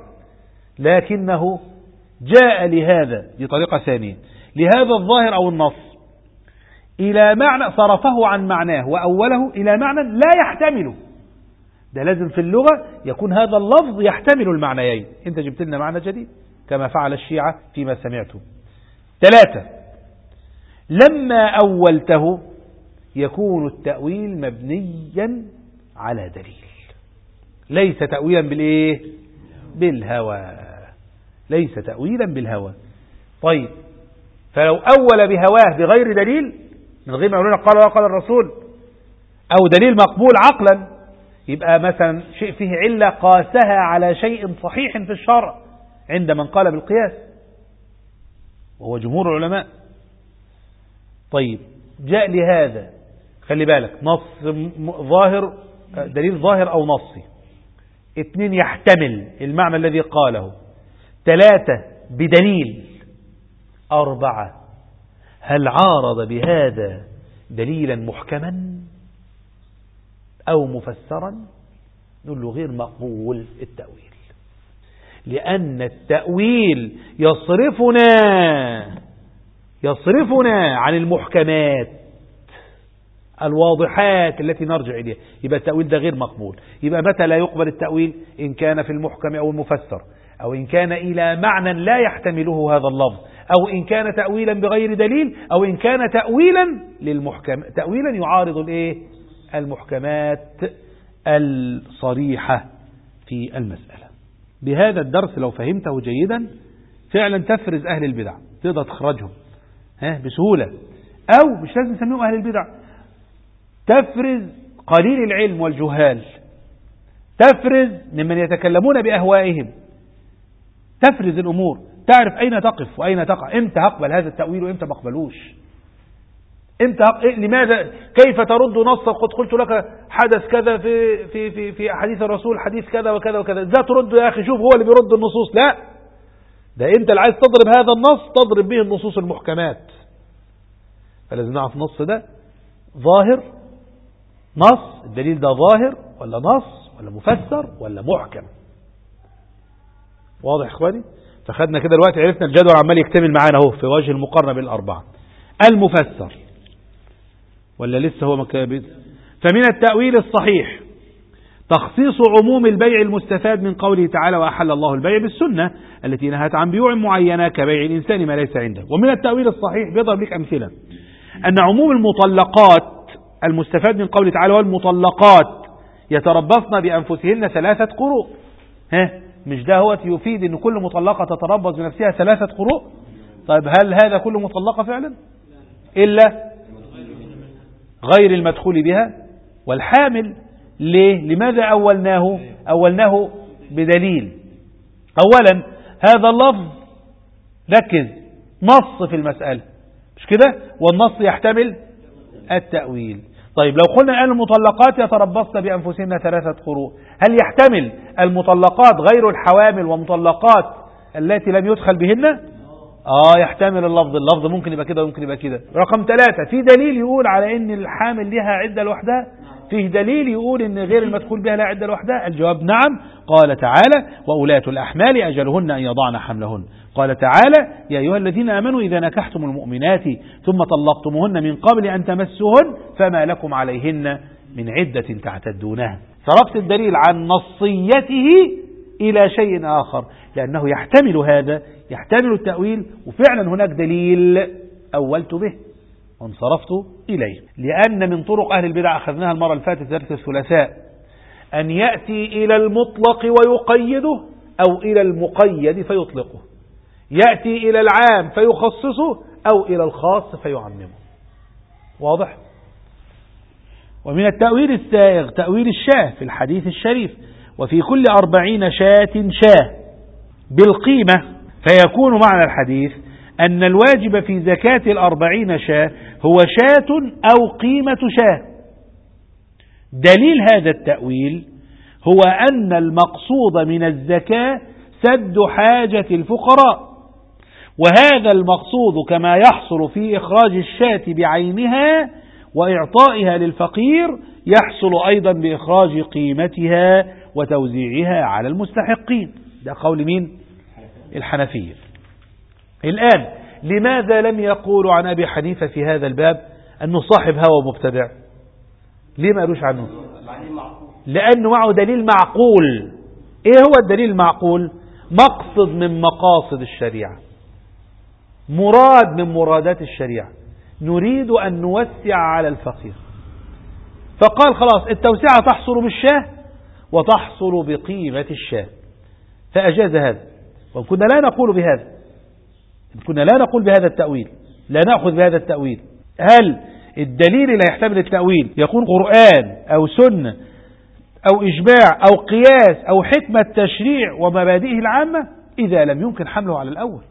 لكنه جاء لهذا، دي طريقة ثانية، لهذا الظاهر أو النص إلى معنى صرفه عن معناه وأوله إلى معنى لا يحتمله. ده لازم في اللغة يكون هذا اللفظ يحتمل المعنيين. انت جبت لنا معنى جديد كما فعل الشيعة فيما سمعته. 3 لما أولته يكون التأويل مبنيا على دليل، ليس تأويلا بالإيه؟ بالهوى، ليس تأويلا بالهوى. طيب فلو أول بهواه بغير دليل، من غير ما يقولون قال الله قال الرسول أو دليل مقبول عقلا، يبقى مثلا شيء فيه علة قاسها على شيء صحيح في الشرع عند من قال بالقياس وهو جمهور العلماء. طيب جاء لهذا، خلي بالك، نص ظاهر، دليل ظاهر أو نصي. 2 يحتمل المعنى الذي قاله. 3 بدليل. 4 هل عارض بهذا دليلا محكما أو مفسرا؟ نقول له غير مقبول التأويل، لأن التأويل يصرفنا عن المحكمات الواضحات التي نرجع إليها. يبقى التأويل ده غير مقبول. يبقى متى لا يقبل التأويل؟ إن كان في المحكم أو المفسر، أو إن كان إلى معنى لا يحتمله هذا اللفظ، أو إن كان تأويلا بغير دليل، أو إن كان تأويلا للمحكم، تأويلا يعارض الإيه؟ المحكمات الصريحة في المسألة. بهذا الدرس لو فهمته جيدا فعلا تفرز أهل البدع، تقدر تخرجهم بسهولة، أو مش لازم نسميهم أهل البدع، تفرز قليل العلم والجهال، تفرز ممن يتكلمون بأهوائهم، تفرز الأمور، تعرف أين تقف وأين تقع، إمتى هقبل هذا التأويل وإمتى ما اقبلوش. انت لماذا كيف ترد نصا قد قلت لك حدث كذا في حديث الرسول حديث كذا وكذا وكذا، ازاي ترد يا اخي؟ شوف هو اللي بيرد النصوص. لا، ده انت اللي عايز تضرب هذا النص تضرب به النصوص المحكمات. فلازم نعرف النص ده ظاهر، نص الدليل ده ظاهر ولا نص ولا مفسر ولا محكم. واضح يا اخواني؟ فخدنا كده دلوقتي، عرفنا الجدول عمال يكتمل معانا اهو في وجه المقارنة بالأربعة. المفسر ولا لسه هو مكابد؟ فمن التأويل الصحيح تخصيص عموم البيع المستفاد من قوله تعالى وأحل الله البيع بالسنة التي نهت عن بيوع معينة كبيع الإنسان ما ليس عنده. ومن التأويل الصحيح بيضرب لك أمثلة أن عموم المطلقات المستفاد من قوله تعالى والمطلقات يتربصن بأنفسهن 3 قروء. مش ده هو يفيد أن كل مطلقة تتربص بنفسها 3 قروء؟ طيب هل هذا كل مطلقة فعلا؟ إلا غير المدخول بها والحامل. ليه؟ لماذا أولناه بدليل. أولا هذا اللفظ ركز نص في المسألة مش كده، والنص يحتمل التأويل. طيب لو قلنا الآن المطلقات يتربصن بأنفسهن 3 قروء، هل يحتمل المطلقات غير الحوامل ومطلقات التي لم يدخل بهن؟ يحتمل اللفظ ممكن يبقى كده وممكن يبقى كده. رقم 3 في دليل يقول على ان الحامل لها عدة لوحدها، فيه دليل يقول ان غير المدخول بها لا عدة لوحدها. الجواب نعم. قال تعالى وأولاة الأحمال أجلهن أن يضعن حملهن. قال تعالى يا أيها الذين آمنوا إذا نكحتم المؤمنات ثم طلقتموهن من قبل أن تمسوهن فما لكم عليهن من عدة تعتدونها. صرفت الدليل عن نصيته إلى شيء آخر لأنه يحتمل هذا، يحتمل التأويل، وفعلا هناك دليل أولت به وانصرفت إليه. لأن من طرق أهل البدع أخذناها المرة اللي فاتت درس الثلاثاء أن يأتي إلى المطلق ويقيده أو إلى المقيد فيطلقه، يأتي إلى العام فيخصصه أو إلى الخاص فيعممه. واضح؟ ومن التأويل السائغ تأويل الشاه في الحديث الشريف وفي كل 40 شاة شاه بالقيمة، فيكون معنى الحديث أن الواجب في زكاة 40 شاة هو شاة أو قيمة شاة. دليل هذا التأويل هو أن المقصود من الزكاة سد حاجة الفقراء، وهذا المقصود كما يحصل في إخراج الشاة بعينها وإعطائها للفقير يحصل أيضا بإخراج قيمتها وتوزيعها على المستحقين. ده قول مين؟ الحنفية. الآن لماذا لم يقولوا عن أبي حنيفة في هذا الباب أنه صاحب هوى مبتدع؟ ليه ما قالوش عنه؟ لأنه معه دليل معقول. إيه هو الدليل المعقول؟ مقصد من مقاصد الشريعة، مراد من مرادات الشريعة، نريد أن نوسع على الفقير، فقال خلاص التوسعة تحصل بالشاه وتحصل بقيمة الشاه، فأجاز هذا. وكنا لا نقول بهذا، كنا لا نقول بهذا التأويل، لا نأخذ بهذا التأويل. هل الدليل اللي يحتمل التأويل يكون قرآن أو سنة أو إجماع أو قياس أو حكمة تشريع ومبادئه العامة؟ إذا لم يمكن حمله على الأول،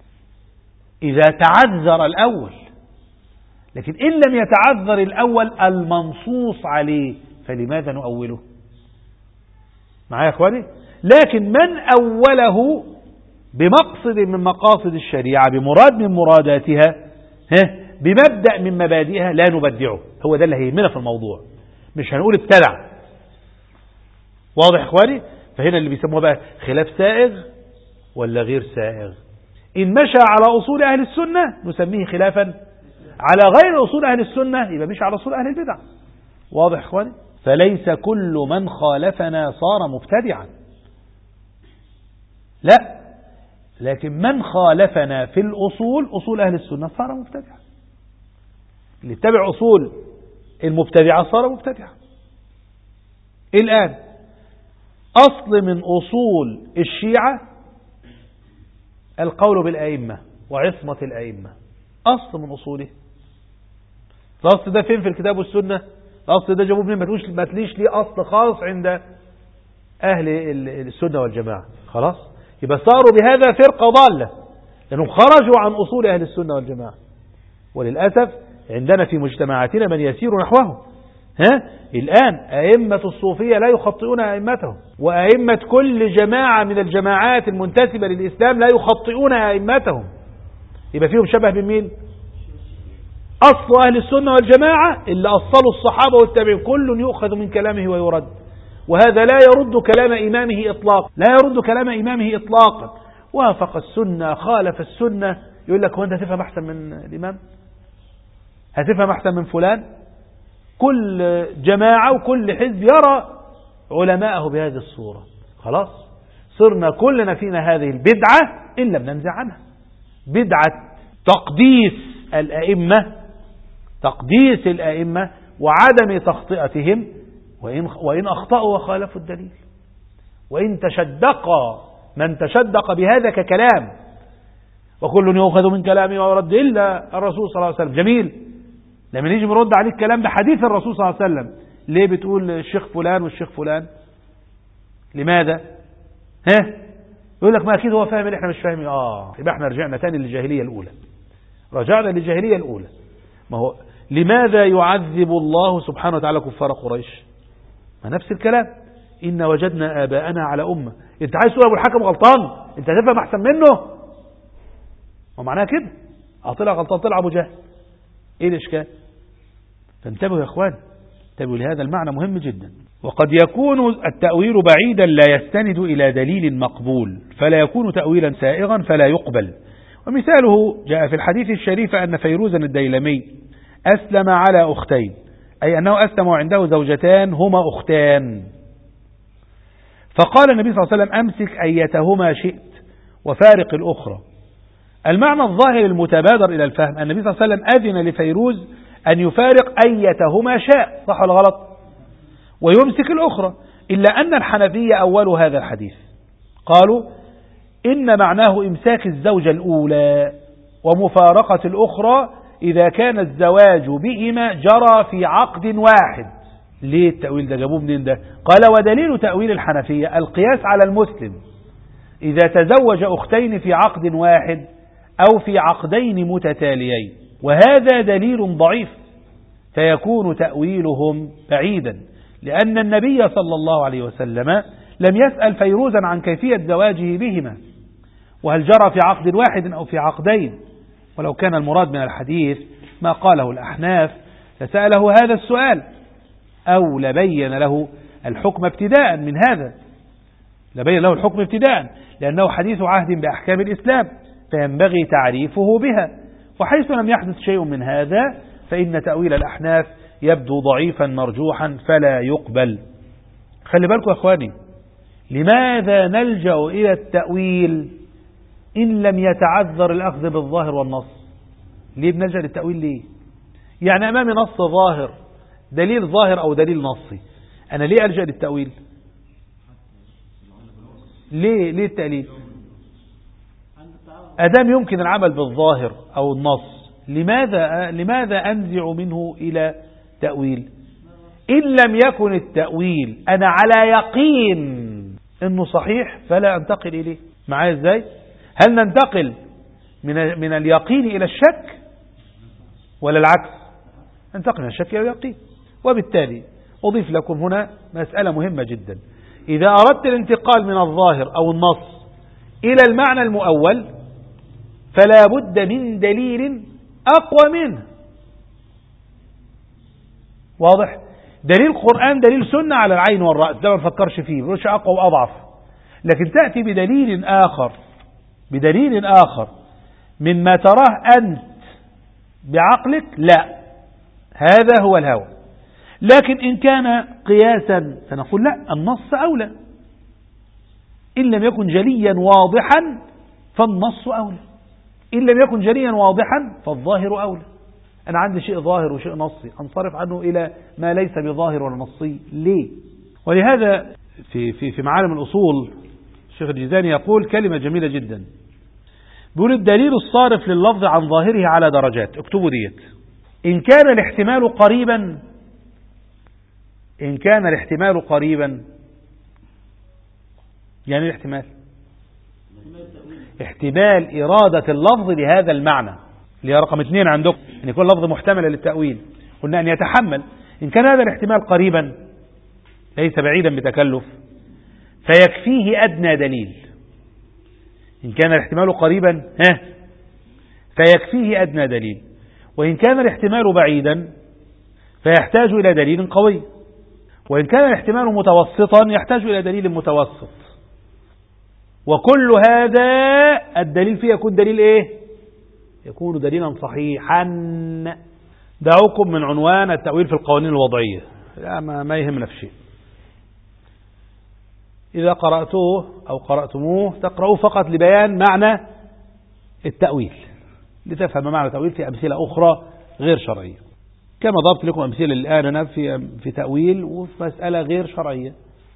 إذا تعذر الأول. لكن إن لم يتعذر الأول المنصوص عليه فلماذا نؤوله؟ معايا يا أخواني؟ لكن من أوله بمقصد من مقاصد الشريعة بمراد من مراداتها بمبدأ من مبادئها لا نبدعه. هو ده اللي هيهمنا في الموضوع، مش هنقول ابتدع. واضح يا اخواني؟ فهنا اللي بيسموه بقى خلاف سائغ ولا غير سائغ. إن مشى على أصول أهل السنة نسميه خلافا على غير أصول أهل السنة، يبقى مش على أصول أهل البدع. واضح يا اخواني؟ فليس كل من خالفنا صار مبتدعا، لا، لكن من خالفنا في الأصول أصول أهل السنة صار مبتدعا. اللي اتبع أصول المبتدعة صار مبتدعا. الآن أصل من أصول الشيعة القول بالأئمة وعصمة الأئمة، أصل من أصوله. الأصل ده فين في الكتاب والسنة؟ الأصل ده جابوه منين؟ ما تليش ليه أصل خاص عند أهل السنة والجماعة. خلاص يبقى صاروا بهذا فرقة ضالة لأنهم خرجوا عن أصول أهل السنة والجماعة. وللأسف عندنا في مجتمعاتنا من يسير نحوه. الآن أئمة الصوفية لا يخطئون أئمتهم، وأئمة كل جماعة من الجماعات المنتسبة للإسلام لا يخطئون أئمتهم. يبقى فيهم شبه بمين؟ أصل أهل السنة والجماعة اللي أصلوا الصحابة والتابعين كل يؤخذ من كلامه ويرد، وهذا لا يرد كلام إمامه إطلاقا، لا يرد كلام إمامه إطلاقا. وافق السنة خالف السنة، يقول لك هو أنت هتفهم أحسن من الإمام؟ هتفهم أحسن من فلان؟ كل جماعة وكل حزب يرى علماءه بهذه الصورة. خلاص صرنا كلنا فينا هذه البدعة إن لم ننزع عنها، بدعة تقديس الأئمة، تقديس الأئمة وعدم تخطئتهم وإن أخطأوا وخالفوا الدليل، وإن تشدق من تشدق بهذا ككلام، وكل يؤخذ من كلامه ويرد إلا الرسول صلى الله عليه وسلم. جميل، لما نيجي نرد عليه الكلام بحديث الرسول صلى الله عليه وسلم، ليه بتقول الشيخ فلان والشيخ فلان؟ لماذا؟ يقول لك ما أكيد هو فاهم اللي احنا مش فاهمين. يبقى احنا رجعنا تاني للجاهلية الأولى، رجعنا للجاهلية الأولى. ما هو لماذا يعذب الله سبحانه وتعالى كفار قريش؟ ما نفس الكلام، إن وجدنا آباءنا على أمة. انت عايز تقول أبو الحكم غلطان؟ انت هتفهم أحسن منه؟ ومعناها كده طلع غلطان، طلع أبو جهل. ايه الإشكال؟ فانتبهوا يا اخوان، انتبهوا لهذا المعنى مهم جدا. وقد يكون التأويل بعيدا لا يستند إلى دليل مقبول، فلا يكون تأويلا سائغا فلا يقبل. ومثاله جاء في الحديث الشريف أن فيروزا الديلمي أسلم على أختين، أي أنه أسلم وعنده زوجتان هما أختان، فقال النبي صلى الله عليه وسلم أمسك أيتهما شئت وفارق الأخرى. المعنى الظاهر المتبادر إلى الفهم أن النبي صلى الله عليه وسلم أذن لفيروز أن يفارق أيتهما شاء، صح ولا غلط؟ ويمسك الأخرى، إلا أن الحنفية أولوا هذا الحديث قالوا إن معناه إمساك الزوجة الأولى ومفارقة الأخرى إذا كان الزواج بهما جرى في عقد واحد. ليه التأويل ده جابوه منين ده؟ قال ودليل تأويل الحنفية القياس على المسلم إذا تزوج أختين في عقد واحد أو في عقدين متتاليين، وهذا دليل ضعيف، فيكون تأويلهم بعيدا، لأن النبي صلى الله عليه وسلم لم يسأل فيروزا عن كيفية زواجه بهما، وهل جرى في عقد واحد أو في عقدين. ولو كان المراد من الحديث ما قاله الأحناف لسأله هذا السؤال، أو لبين له الحكم ابتداء من هذا، لبين له الحكم ابتداء، لأنه حديث عهد بأحكام الإسلام فينبغي تعريفه بها. وحيث لم يحدث شيء من هذا فإن تأويل الأحناف يبدو ضعيفا مرجوحا فلا يقبل. خلي بالكم يا أخواني، لماذا نلجأ إلى التأويل إن لم يتعذر الأخذ بالظاهر والنص؟ ليه بنلجأ للتأويل؟ ليه؟ يعني أمامي نص ظاهر، دليل ظاهر أو دليل نصي، أنا ليه ألجأ للتأويل؟ ليه التأليل؟ أدام يمكن العمل بالظاهر أو النص، لماذا أنزع منه إلى تأويل؟ إن لم يكن التأويل أنا على يقين أنه صحيح فلا أنتقل إليه. معايا إزاي؟ هل ننتقل من اليقين إلى الشك ولا العكس؟ ننتقل من الشك إلى اليقين. وبالتالي أضيف لكم هنا مسألة مهمة جدا، إذا أردت الانتقال من الظاهر أو النص إلى المعنى المؤول فلا بد من دليل أقوى منه. واضح؟ دليل قرآن دليل سنة على العين والرأس، ده ما نفكرش فيه، مش أقوى وأضعف. لكن تأتي بدليل آخر مما تراه أنت بعقلك، لا، هذا هو الهوى. لكن إن كان قياسا فنقول لا، النص أولى. إن لم يكن جليا واضحا فالنص أولى، إن لم يكن جليا واضحا فالظاهر أولى. أنا عندي شيء ظاهر وشيء نصي، أنصرف عنه إلى ما ليس بظاهر ولا نصي ليه؟ ولهذا في معالم الأصول الشيخ الجيزاني يقول كلمة جميلة جدا، بيقول الدليل الصارف لللفظ عن ظاهره على درجات. اكتبوا ديت. إن كان الاحتمال قريبا، يعني الاحتمال احتمال إرادة اللفظ لهذا المعنى، اللي هي رقم 2 عندكم، أن يكون لفظ محتمل للتأويل. قلنا أن يتحمل، إن كان هذا الاحتمال قريبا ليس بعيدا بتكلف فيكفيه أدنى دليل. إن كان الاحتمال قريبا فيكفيه أدنى دليل، وإن كان الاحتمال بعيدا فيحتاج إلى دليل قوي، وإن كان الاحتمال متوسطا يحتاج إلى دليل متوسط. وكل هذا الدليل فيه يكون دليل إيه؟ يكون دليلا صحيحا. دعوكم من عنوان التأويل في القوانين الوضعية، لا ما يهمنا في شيء. إذا قرأتوه أو قرأتموه تقرأوه فقط لبيان معنى التأويل، لتفهم معنى التأويل في أمثلة أخرى غير شرعية، كما ضربت لكم أمثلة الآن أنا في تأويل وفي مسألة غير شرعية.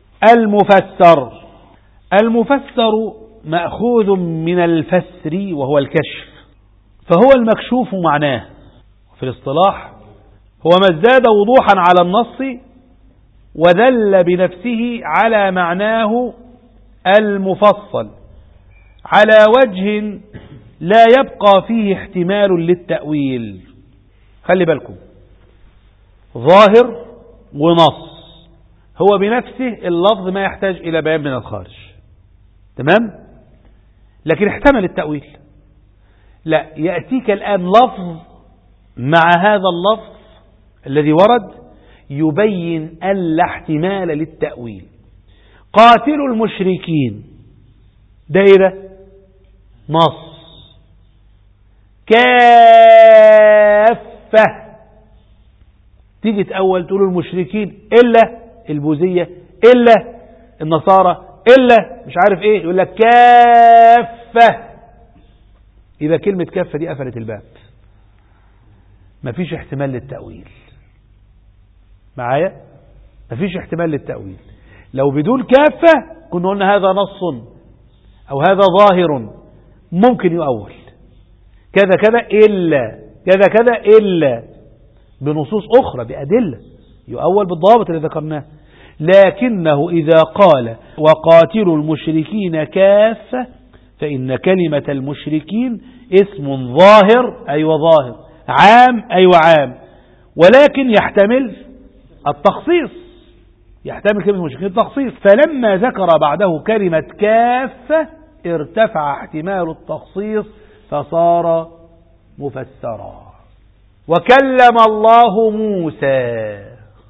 المفسر مأخوذ من الفسر وهو الكشف، فهو المكشوف معناه. في الاصطلاح هو ما ازداد وضوحا على النص وذل بنفسه على معناه المفصل على وجه لا يبقى فيه احتمال للتأويل. خلي بالكم، ظاهر ونص هو بنفسه اللفظ ما يحتاج إلى بيان من الخارج، تمام؟ لكن احتمل التأويل. لا، يأتيك الآن لفظ مع هذا اللفظ الذي ورد يبين ألا احتمال للتأويل. قاتلوا المشركين، ده إيه ده؟ نص. كافة، تيجي تأول تقول المشركين إلا البوذية إلا النصارى إلا مش عارف إيه، يقول لك كافة. إذا كلمة كافة دي قفلت الباب، مفيش احتمال للتأويل. معايا؟ مفيش احتمال للتأويل. لو بدون كافة كنا قلنا هذا نص أو هذا ظاهر ممكن يؤول كذا كذا إلا كذا كذا إلا بنصوص أخرى بأدلة يؤول بالضوابط اللي ذكرناه. لكنه إذا قال وقاتلوا المشركين كافة فإن كلمة المشركين اسم ظاهر، أيوة ظاهر، عام، أيوة عام، ولكن يحتمل التخصيص، يحتمل كلمة المشركين التخصيص. فلما ذكر بعده كلمة كافة ارتفع احتمال التخصيص فصار مفسرا. وكلم الله موسى،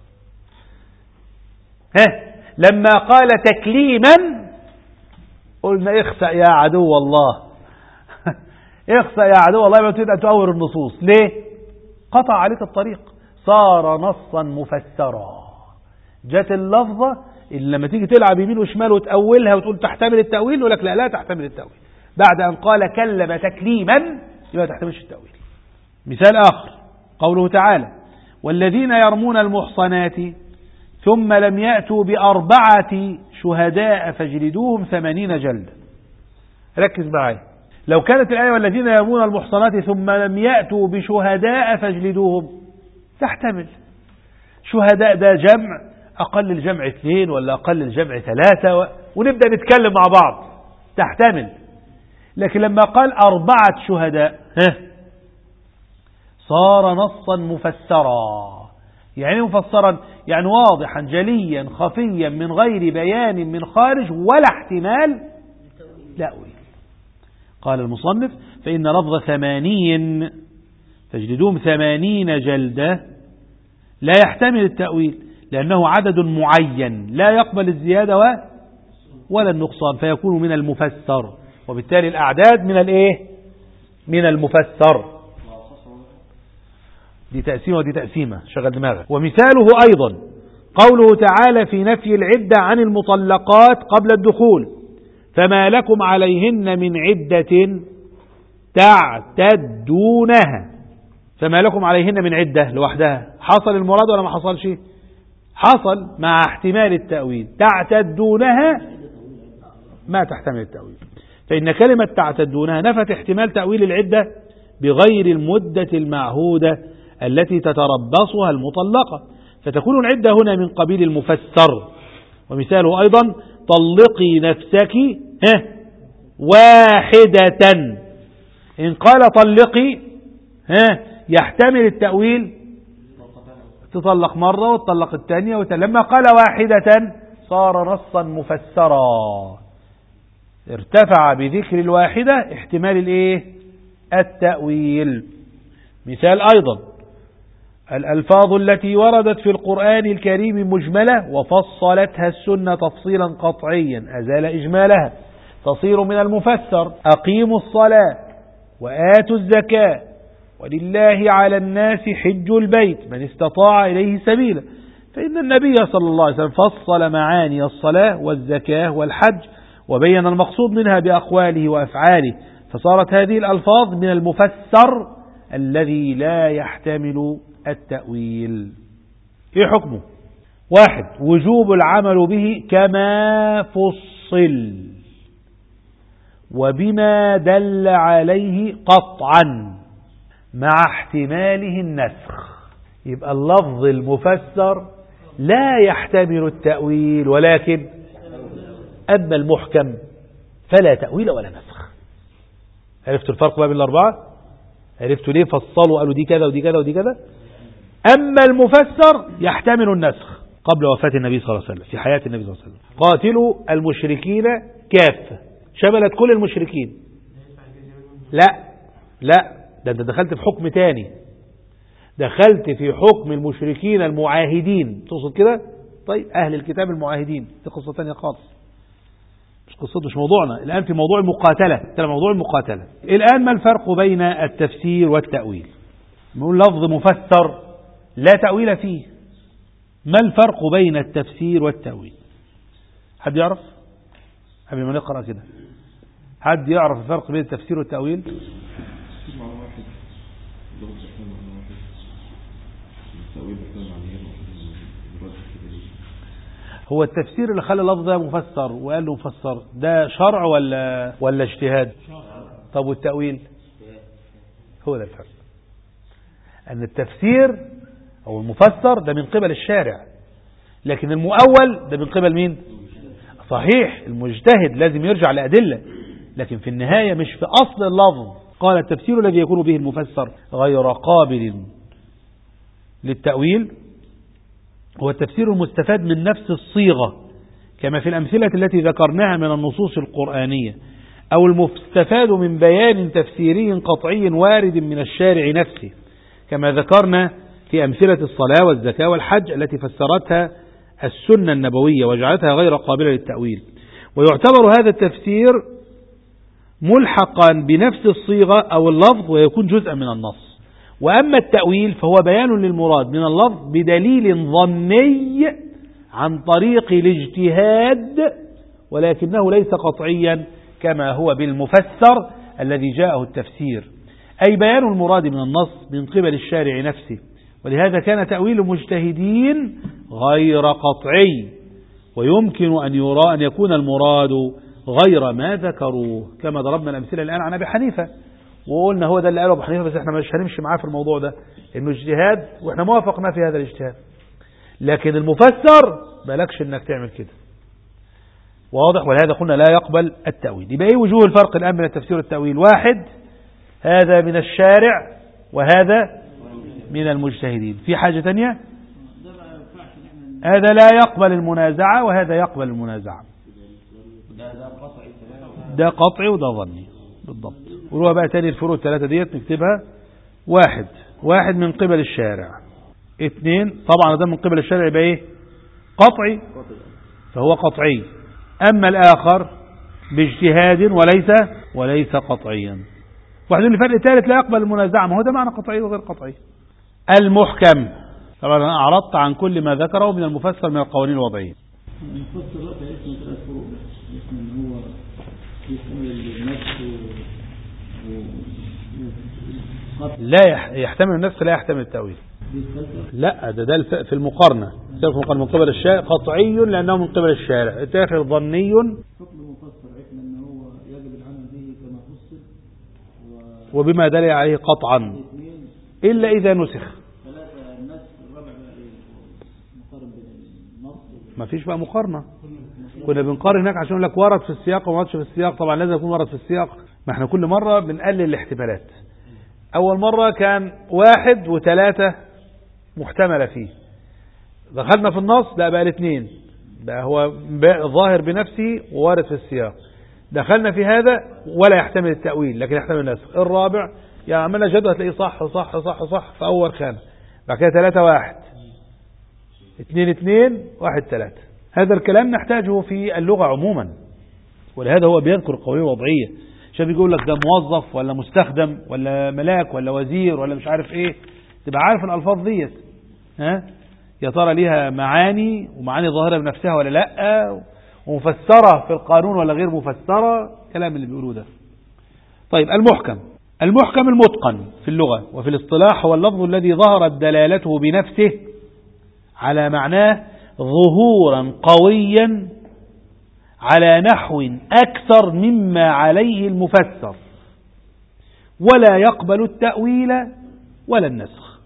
لما قال تكليما قلنا اخسأ يا عدو الله اخسأ يا عدو الله، ما تريد أن تؤول النصوص. ليه؟ قطع عليك الطريق، صار نصا مفسرا. جت اللفظة اللي لما تيجي تلعب يمين وشمال وتأولها وتقول تحتمل التأويل، يقول لك لا لا تحتمل التأويل. بعد أن قال كلم تكليما يبقى تحتملش التأويل. مثال آخر قوله تعالى والذين يرمون المحصنات ثم لم يأتوا ب4 شهداء فاجلدوهم 80 جلدة. ركز معي، لو كانت الآية والذين يرمون المحصنات ثم لم يأتوا بشهداء فاجلدوهم تحتمل. شهداء ده جمع، أقل الجمع 2 ولا أقل الجمع 3 ونبدأ نتكلم مع بعض، تحتمل. لكن لما قال 4 شهداء صار نصا مفسرا. يعني مفسرا يعني واضحا جليا خفيا من غير بيان من خارج ولا احتمال تأويل. قال المصنف فإن لفظ 80 تجلدوهم 80 جلدة لا يحتمل التأويل، لأنه عدد معين لا يقبل الزيادة ولا النقصان، فيكون من المفسر، وبالتالي الأعداد من الايه؟ من المفسر. دي تقسيمة ودي تقسيمة، شغل دماغك. ومثاله أيضا قوله تعالى في نفي العدة عن المطلقات قبل الدخول فما لكم عليهن من عدة تعتدونها. فما لكم عليهن من عدة لوحدها حصل المراد ولا ما حصلش؟ حصل مع احتمال التأويل. تعتدونها ما تحتمل التأويل، فإن كلمة تعتدونها نفت احتمال تأويل العدة بغير المدة المعهودة التي تتربصها المطلقة، فتكون العدة هنا من قبيل المفسر. ومثاله أيضا طلقي نفسك واحدة. إن قال طلقي يحتمل التأويل، تطلق مرة وتطلق الثانية لما قال واحدة صار نصا مفسرا، ارتفع بذكر الواحدة احتمال التأويل. مثال أيضا الألفاظ التي وردت في القرآن الكريم مجملة وفصلتها السنة تفصيلا قطعيا أزال إجمالها، تصير من المفسر: أقيموا الصلاة وآتوا الزكاة ولله على الناس حج البيت من استطاع إليه سبيلا. فإن النبي صلى الله عليه وسلم فصل معاني الصلاة والزكاة والحج وبين المقصود منها بأقواله وأفعاله، فصارت هذه الألفاظ من المفسر الذي لا يحتمل التأويل. إيه حكمه؟ 1. وجوب العمل به كما فصل وبما دل عليه قطعا مع احتماله النسخ. يبقى اللفظ المفسر لا يحتمل التأويل، ولكن أما المحكم فلا تأويل ولا نسخ. عرفتوا الفرق بين الأربعة؟ عرفتوا ليه فصلوا قالوا دي كذا ودي كذا ودي كذا؟ أما المفسر يحتمل النسخ قبل وفاة النبي صلى الله عليه وسلم، في حياة النبي صلى الله عليه وسلم: قاتلوا المشركين كافة، شملت كل المشركين. لا ده انت دخلت في حكم تاني، دخلت في حكم المشركين المعاهدين، تقصد كده؟ طيب أهل الكتاب المعاهدين دي قصة تانية خالص، مش قصته، مش موضوعنا الآن، في موضوع المقاتلة، موضوع المقاتلة الآن. ما الفرق بين التفسير والتأويل؟ نقول لفظ مفسر لا تأويل فيه، ما الفرق بين التفسير والتأويل؟ حد يعرف؟ قبل ما نقرأ كده، حد يعرف الفرق بين التفسير والتأويل؟ هو التفسير اللي خلى اللفظ ده مفسر وقال له مفسر، ده شرع ولا اجتهاد؟ طب والتأويل؟ هو ده الفرق، أن التفسير أو المفسر ده من قبل الشارع، لكن المؤول ده من قبل مين؟ صحيح المجتهد لازم يرجع لأدلة، لكن في النهاية مش في أصل اللفظ. قال التفسير الذي يكون به المفسر غير قابل للتأويل هو التفسير المستفاد من نفس الصيغة، كما في الأمثلة التي ذكرناها من النصوص القرآنية، أو المستفاد من بيان تفسيري قطعي وارد من الشارع نفسه، كما ذكرنا في أمثلة الصلاة والزكاة والحج التي فسرتها السنة النبوية وجعلتها غير قابلة للتأويل. ويعتبر هذا التفسير ملحقا بنفس الصيغة أو اللفظ ويكون جزءا من النص. وأما التأويل فهو بيان للمراد من اللفظ بدليل ظني عن طريق الاجتهاد، ولكنه ليس قطعيا كما هو بالمفسر الذي جاءه التفسير، أي بيان المراد من النص من قبل الشارع نفسه. ولهذا كان تأويل المجتهدين غير قطعي، ويمكن أن يرى أن يكون المراد غير ما ذكروه، كما ضربنا الأمثلة الآن عن أبي حنيفة وقلنا هو ده اللي قاله أبو حنيفة، بس احنا مش هنمشي معاه في الموضوع ده، إنه اجتهاد واحنا موافقنا في هذا الاجتهاد، لكن المفسر مالكش انك تعمل كده، واضح؟ ولهذا قلنا لا يقبل التأويل. يبقى ايه وجوه الفرق الآن بين التفسير والتأويل؟ 1 هذا من الشارع وهذا من المجتهدين. في حاجة تانية؟ هذا لا يقبل المنازعة وهذا يقبل المنازعة، ده قطعي وده ظني بالضبط. قولوها بقى تاني الفروق الثلاثة ديت نكتبها: 1 من قبل الشارع، 2 طبعا ده من قبل الشارع يبقى ايه؟ قطعي، فهو قطعي. أما الآخر باجتهاد وليس قطعيا. واحد من الفرق الثالث لا يقبل المنازعة، ما هو ده معنى قطعي وغير قطعي. المحكم طبعا أنا أعرضت عن كل ما ذكره من المفسر من القوانين الوضعية. المفسر بقى اسمه 3 فروق، اسمه ان هو يحتمل النفس لا يحتمل النفس لا يحتمل التأويل. لا ده في المقارنة من قبل الشارع قطعي لأنه من قبل الشارع، الآخر ظني. حكم المفسر عرفنا ان هو يجب العمل به كما فصل وبما دل عليه قطعا إلا إذا نسخ. 3 النسخ. الرابع مقارن بين النص، ما فيش بقى مقارنة، كنا بنقارن هناك عشان لك ورد في السياق وما وردش في السياق. طبعا لازم يكون ورد في السياق، ما احنا كل مرة بنقلل الاحتمالات، أول مرة كان 1 و3 محتملة فيه، دخلنا في النص لا بقى الاثنين، بقى هو ظاهر بنفسه ووارد في السياق. دخلنا في هذا ولا يحتمل التأويل لكن يحتمل النسخ. الرابع يعني عملنا جدول هتلاقيه صح صح صح صح في أول خانة، بعد كده 3 1 2 2 1 3. هذا الكلام نحتاجه في اللغة عموما، ولهذا هو بيذكر قوانين وضعية عشان بيقول لك ده موظف ولا مستخدم ولا ملاك ولا وزير ولا مش عارف ايه، تبقى عارف الألفاظ ديت يا ترى ليها معاني ومعاني ظاهرة بنفسها ولا لا، ومفسرة في القانون ولا غير مفسرة، كلام اللي بيقولوه ده. طيب المحكم المتقن في اللغة وفي الاصطلاح هو اللفظ الذي ظهرت دلالته بنفسه على معناه ظهورا قويا على نحو أكثر مما عليه المفسر، ولا يقبل التأويل ولا النسخ.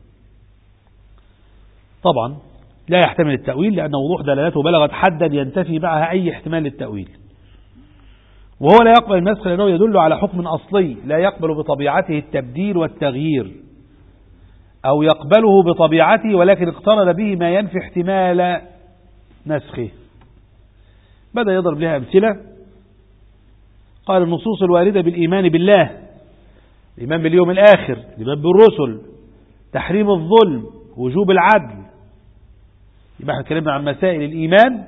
طبعا لا يحتمل التأويل لأن وضوح دلالته بلغت حدا ينتفي معها أي احتمال للتأويل، وهو لا يقبل النسخ لأنه يدل على حكم أصلي لا يقبل بطبيعته التبديل والتغيير، أو يقبله بطبيعته ولكن اقترن به ما ينفي احتمال نسخه. بدأ يضرب لها أمثلة. قال النصوص الواردة بالإيمان بالله، الإيمان باليوم الآخر، الإيمان بالرسل، تحريم الظلم، وجوب العدل. يبقى احنا اتكلمنا عن مسائل الإيمان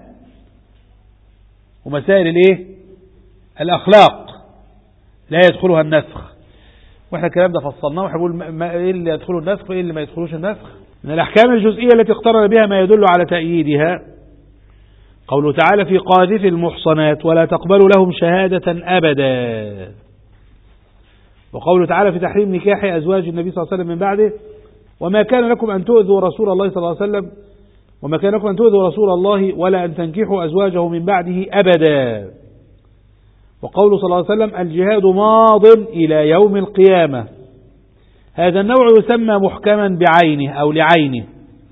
ومسائل الايه؟ الأخلاق لا يدخلها النسخ، واحنا الكلام ده فصلناه وحنقول ايه اللي يدخله النسخ وايه اللي ما يدخلوش النسخ. من الأحكام الجزئية التي اقترن بها ما يدل على تأييدها قوله تعالى في قاذف المحصنات ولا تقبلوا لهم شهادة أبدا، وقوله تعالى في تحريم نكاح أزواج النبي صلى الله عليه وسلم من بعده وما كان لكم أن تؤذوا رسول الله صلى الله عليه وسلم وما كان لكم أن تؤذوا رسول الله ولا أن تنكحوا أزواجه من بعده أبدا، وقوله صلى الله عليه وسلم الجهاد ماض إلى يوم القيامة. هذا النوع يسمى محكما بعينه أو لعينه،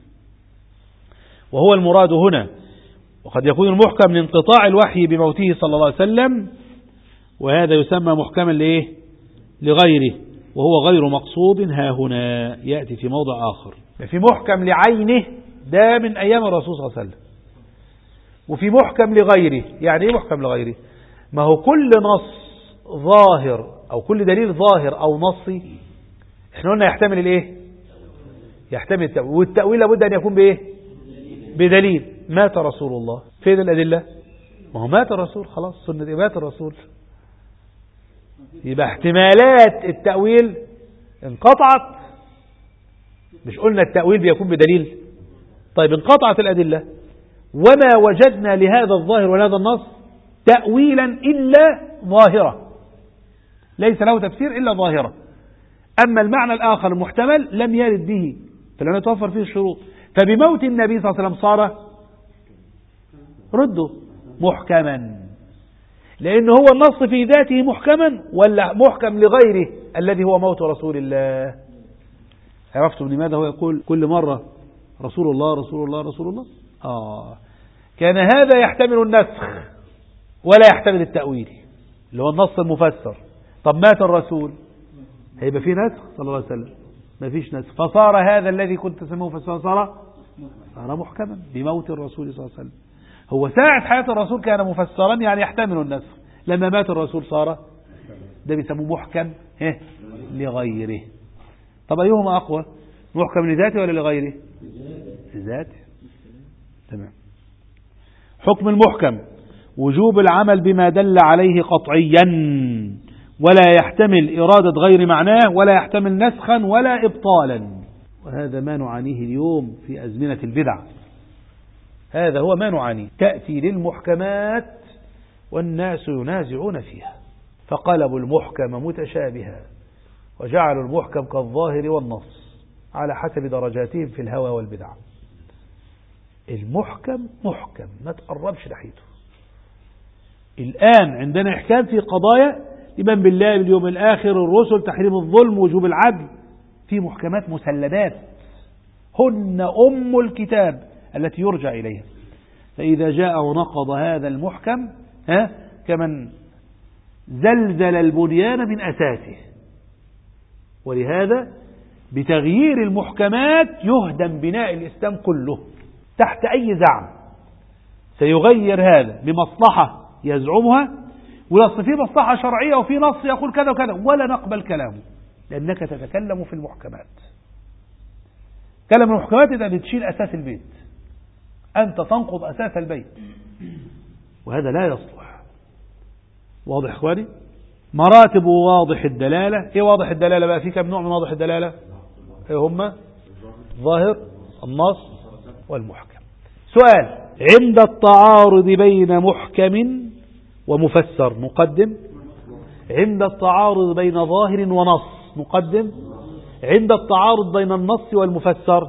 وهو المراد هنا. وقد يكون المحكم لانقطاع الوحي بموته صلى الله عليه وسلم، وهذا يسمى محكما لإيه؟ لغيره، وهو غير مقصود ها هنا يأتي في موضع آخر. في محكم لعينه ده من أيام الرسول صلى الله عليه وسلم، وفي محكم لغيره. يعني إيه محكم لغيره؟ ما هو كل نص ظاهر أو كل دليل ظاهر أو نصي احنا قلنا يحتمل الإيه؟ يحتمل التأويل، والتأويل لابد أن يكون بإيه؟ بدليل. مات رسول الله، فين الأدلة؟ ما هو مات الرسول، خلاص سنة مات الرسول، يبقى احتمالات التأويل انقطعت. مش قلنا التأويل بيكون بدليل؟ طيب انقطعت الأدلة وما وجدنا لهذا الظاهر ولهذا النص تأويلا إلا ظاهرة، ليس له تفسير إلا ظاهرة. أما المعنى الآخر المحتمل لم يرد به فلم يتوفر فيه الشروط، فبموت النبي صلى الله عليه وسلم صار رده محكما، لأن هو النص في ذاته محكما ولا محكم لغيره الذي هو موت رسول الله. عرفتم لماذا هو يقول كل مرة رسول الله رسول الله رسول الله؟ كان هذا يحتمل النسخ ولا يحتمل التأويل اللي هو النص المفسر. طب مات الرسول هيبقى فيه نسخ صلى الله عليه وسلم؟ ما فيش نسخ، فصار هذا الذي كنت تسميه مفسرا صار محكما بموت الرسول صلى الله عليه وسلم. هو ساعة حياة الرسول كان مفسرا يعني يحتمل النسخ، لما مات الرسول صار ده بيسموه محكم لغيره. طب أيهما أقوى؟ محكم لذاته ولا لغيره؟ لذاته. تمام. حكم المحكم وجوب العمل بما دل عليه قطعيا ولا يحتمل إرادة غير معناه ولا يحتمل نسخا ولا إبطالا، وهذا ما نعانيه اليوم في أزمنة البدع. هذا هو ما نعانيه، تأتي للمحكمات والناس ينازعون فيها فقلبوا المحكم متشابها وجعلوا المحكم كالظاهر والنص على حسب درجاتهم في الهوى والبدع. المحكم محكم ما تقربش ناحيته. الآن عندنا إحكام في قضايا إيمان بالله باليوم الآخر، الرسل، تحريم الظلم، وجوب العدل، في محكمات مسلمات هن أم الكتاب التي يرجع إليها. فإذا جاء ونقض هذا المحكم كمن زلزل البنيان من أساسه، ولهذا بتغيير المحكمات يهدم بناء الإسلام كله تحت أي زعم سيغير هذا بمصلحة يزعمها، ويصل فيه مصلحة شرعية وفي نص يقول كذا وكذا، ولا نقبل كلامه، لأنك تتكلم في المحكمات. كلام المحكمات إذا بتشيل أساس البيت، أنت تنقض أساس البيت، وهذا لا يصلح. واضح إخواني؟ مراتب واضح الدلالة. إيه واضح الدلالة بقى؟ في كم نوع من واضح الدلالة؟ إيه هما؟ ظاهر، النص، والمحكم. سؤال: عند التعارض بين محكم ومفسر نقدم، عند التعارض بين ظاهر ونص نقدم، عند التعارض بين النص والمفسر.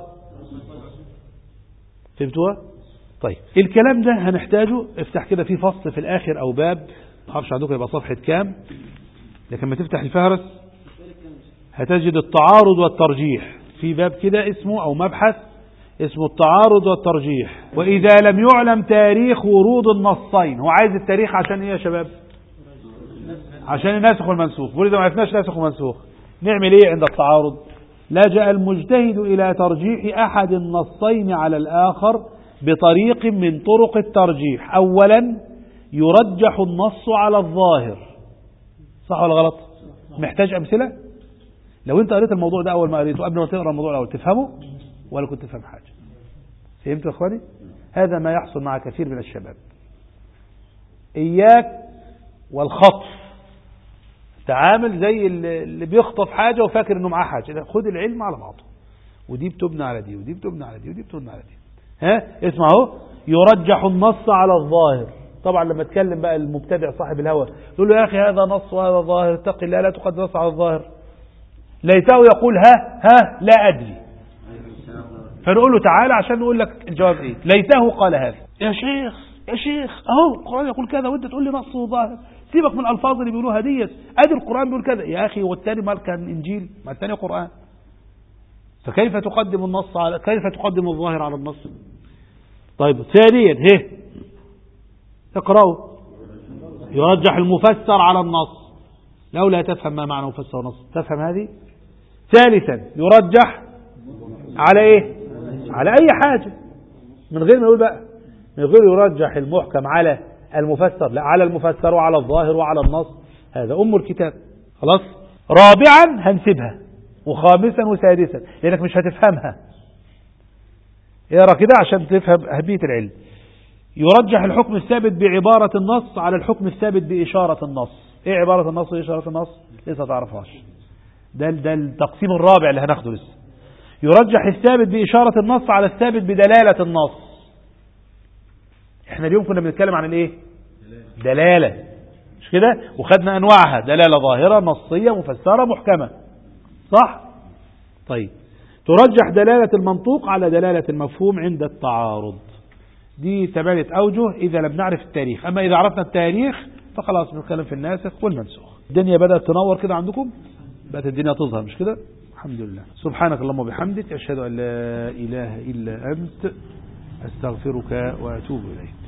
فهمتوها؟ طيب الكلام ده هنحتاجه. افتح كده في فصل في الآخر أو باب، معرفش عندكم يبقى صفحة كام، لكن ما تفتح الفهرس هتجد التعارض والترجيح في باب كده اسمه أو مبحث اسمه التعارض والترجيح. وإذا لم يعلم تاريخ ورود النصين، هو عايز التاريخ عشان إيه يا شباب؟ عشان الناسخ والمنسوخ. وإذا ما عرفناش ناسخ ومنسوخ نعمل إيه عند التعارض؟ لجأ المجتهد إلى ترجيح أحد النصين على الآخر بطريق من طرق الترجيح. أولا يرجح النص على الظاهر، صح ولا غلط؟ محتاج أمثلة؟ لو أنت قريت الموضوع ده أول ما قريته قبل ما تقرأ الموضوع الأول تفهمه ولا كنت تفهم حاجة؟ فهمتوا يا أخواني؟ هذا ما يحصل مع كثير من الشباب. إياك والخطف، تعامل زي اللي بيخطف حاجة وفاكر إنه معاه حاجة. خد العلم على بعضه، ودي بتبنى على دي ودي بتبنى على دي ودي بتبنى على دي. اسمعوا: يرجح النص على الظاهر. طبعا لما تكلم بقى المبتدع صاحب الهوى يقول له: يا أخي هذا نص وهذا ظاهر، اتق الله لا تقدم نص على الظاهر. ليته يقول ها لا أدري، فنقول له تعالى عشان نقول لك الجواب ايه. ليته قال هذا. يا شيخ اهو القرآن يقول كذا وانت تقول لي نص وظاهر، سيبك من الألفاظ اللي بيقولوها ديت، ادي القرآن بيقول كذا. يا أخي والتاني ما كان إنجيل، ما التاني قرآن، فكيف تقدم النص على كيف تقدم الظاهر على النص؟ طيب ثانيا اقرأوا: يرجح المفسر على النص. لولا تفهم ما معنى مفسر ونص تفهم هذه. ثالثا يرجح على ايه؟ على اي حاجة، من غير ما يقول بقى، من غير يرجح المحكم على المفسر، لا، على المفسر وعلى الظاهر وعلى النص. هذا أم الكتاب. خلاص. رابعا هنسيبها، وخامسا وسادسا لأنك مش هتفهمها. اقرا كده عشان تفهم أهمية العلم. يرجح الحكم الثابت بعبارة النص على الحكم الثابت بإشارة النص. ايه عبارة النص وإشارة النص؟ لسه تعرفهاش. ده التقسيم الرابع اللي هناخده لسه. يرجح الثابت بإشارة النص على الثابت بدلالة النص. احنا اليوم كنا بنتكلم عن الايه؟ دلالة، مش كده؟ وخدنا انواعها: دلالة ظاهرة، نصية، مفسرة، محكمة، صح؟ طيب ترجح دلالة المنطوق على دلالة المفهوم عند التعارض. دي 8 أوجه إذا لم نعرف التاريخ. أما إذا عرفنا التاريخ فخلاص بنتكلم في الناسخ والمنسوخ. الدنيا بدأت تنور كده عندكم، بقت الدنيا تظهر، مش كده؟ الحمد لله. سبحانك اللهم وبحمدك، أشهد أن لا إله إلا أنت، أستغفرك وأتوب إليك.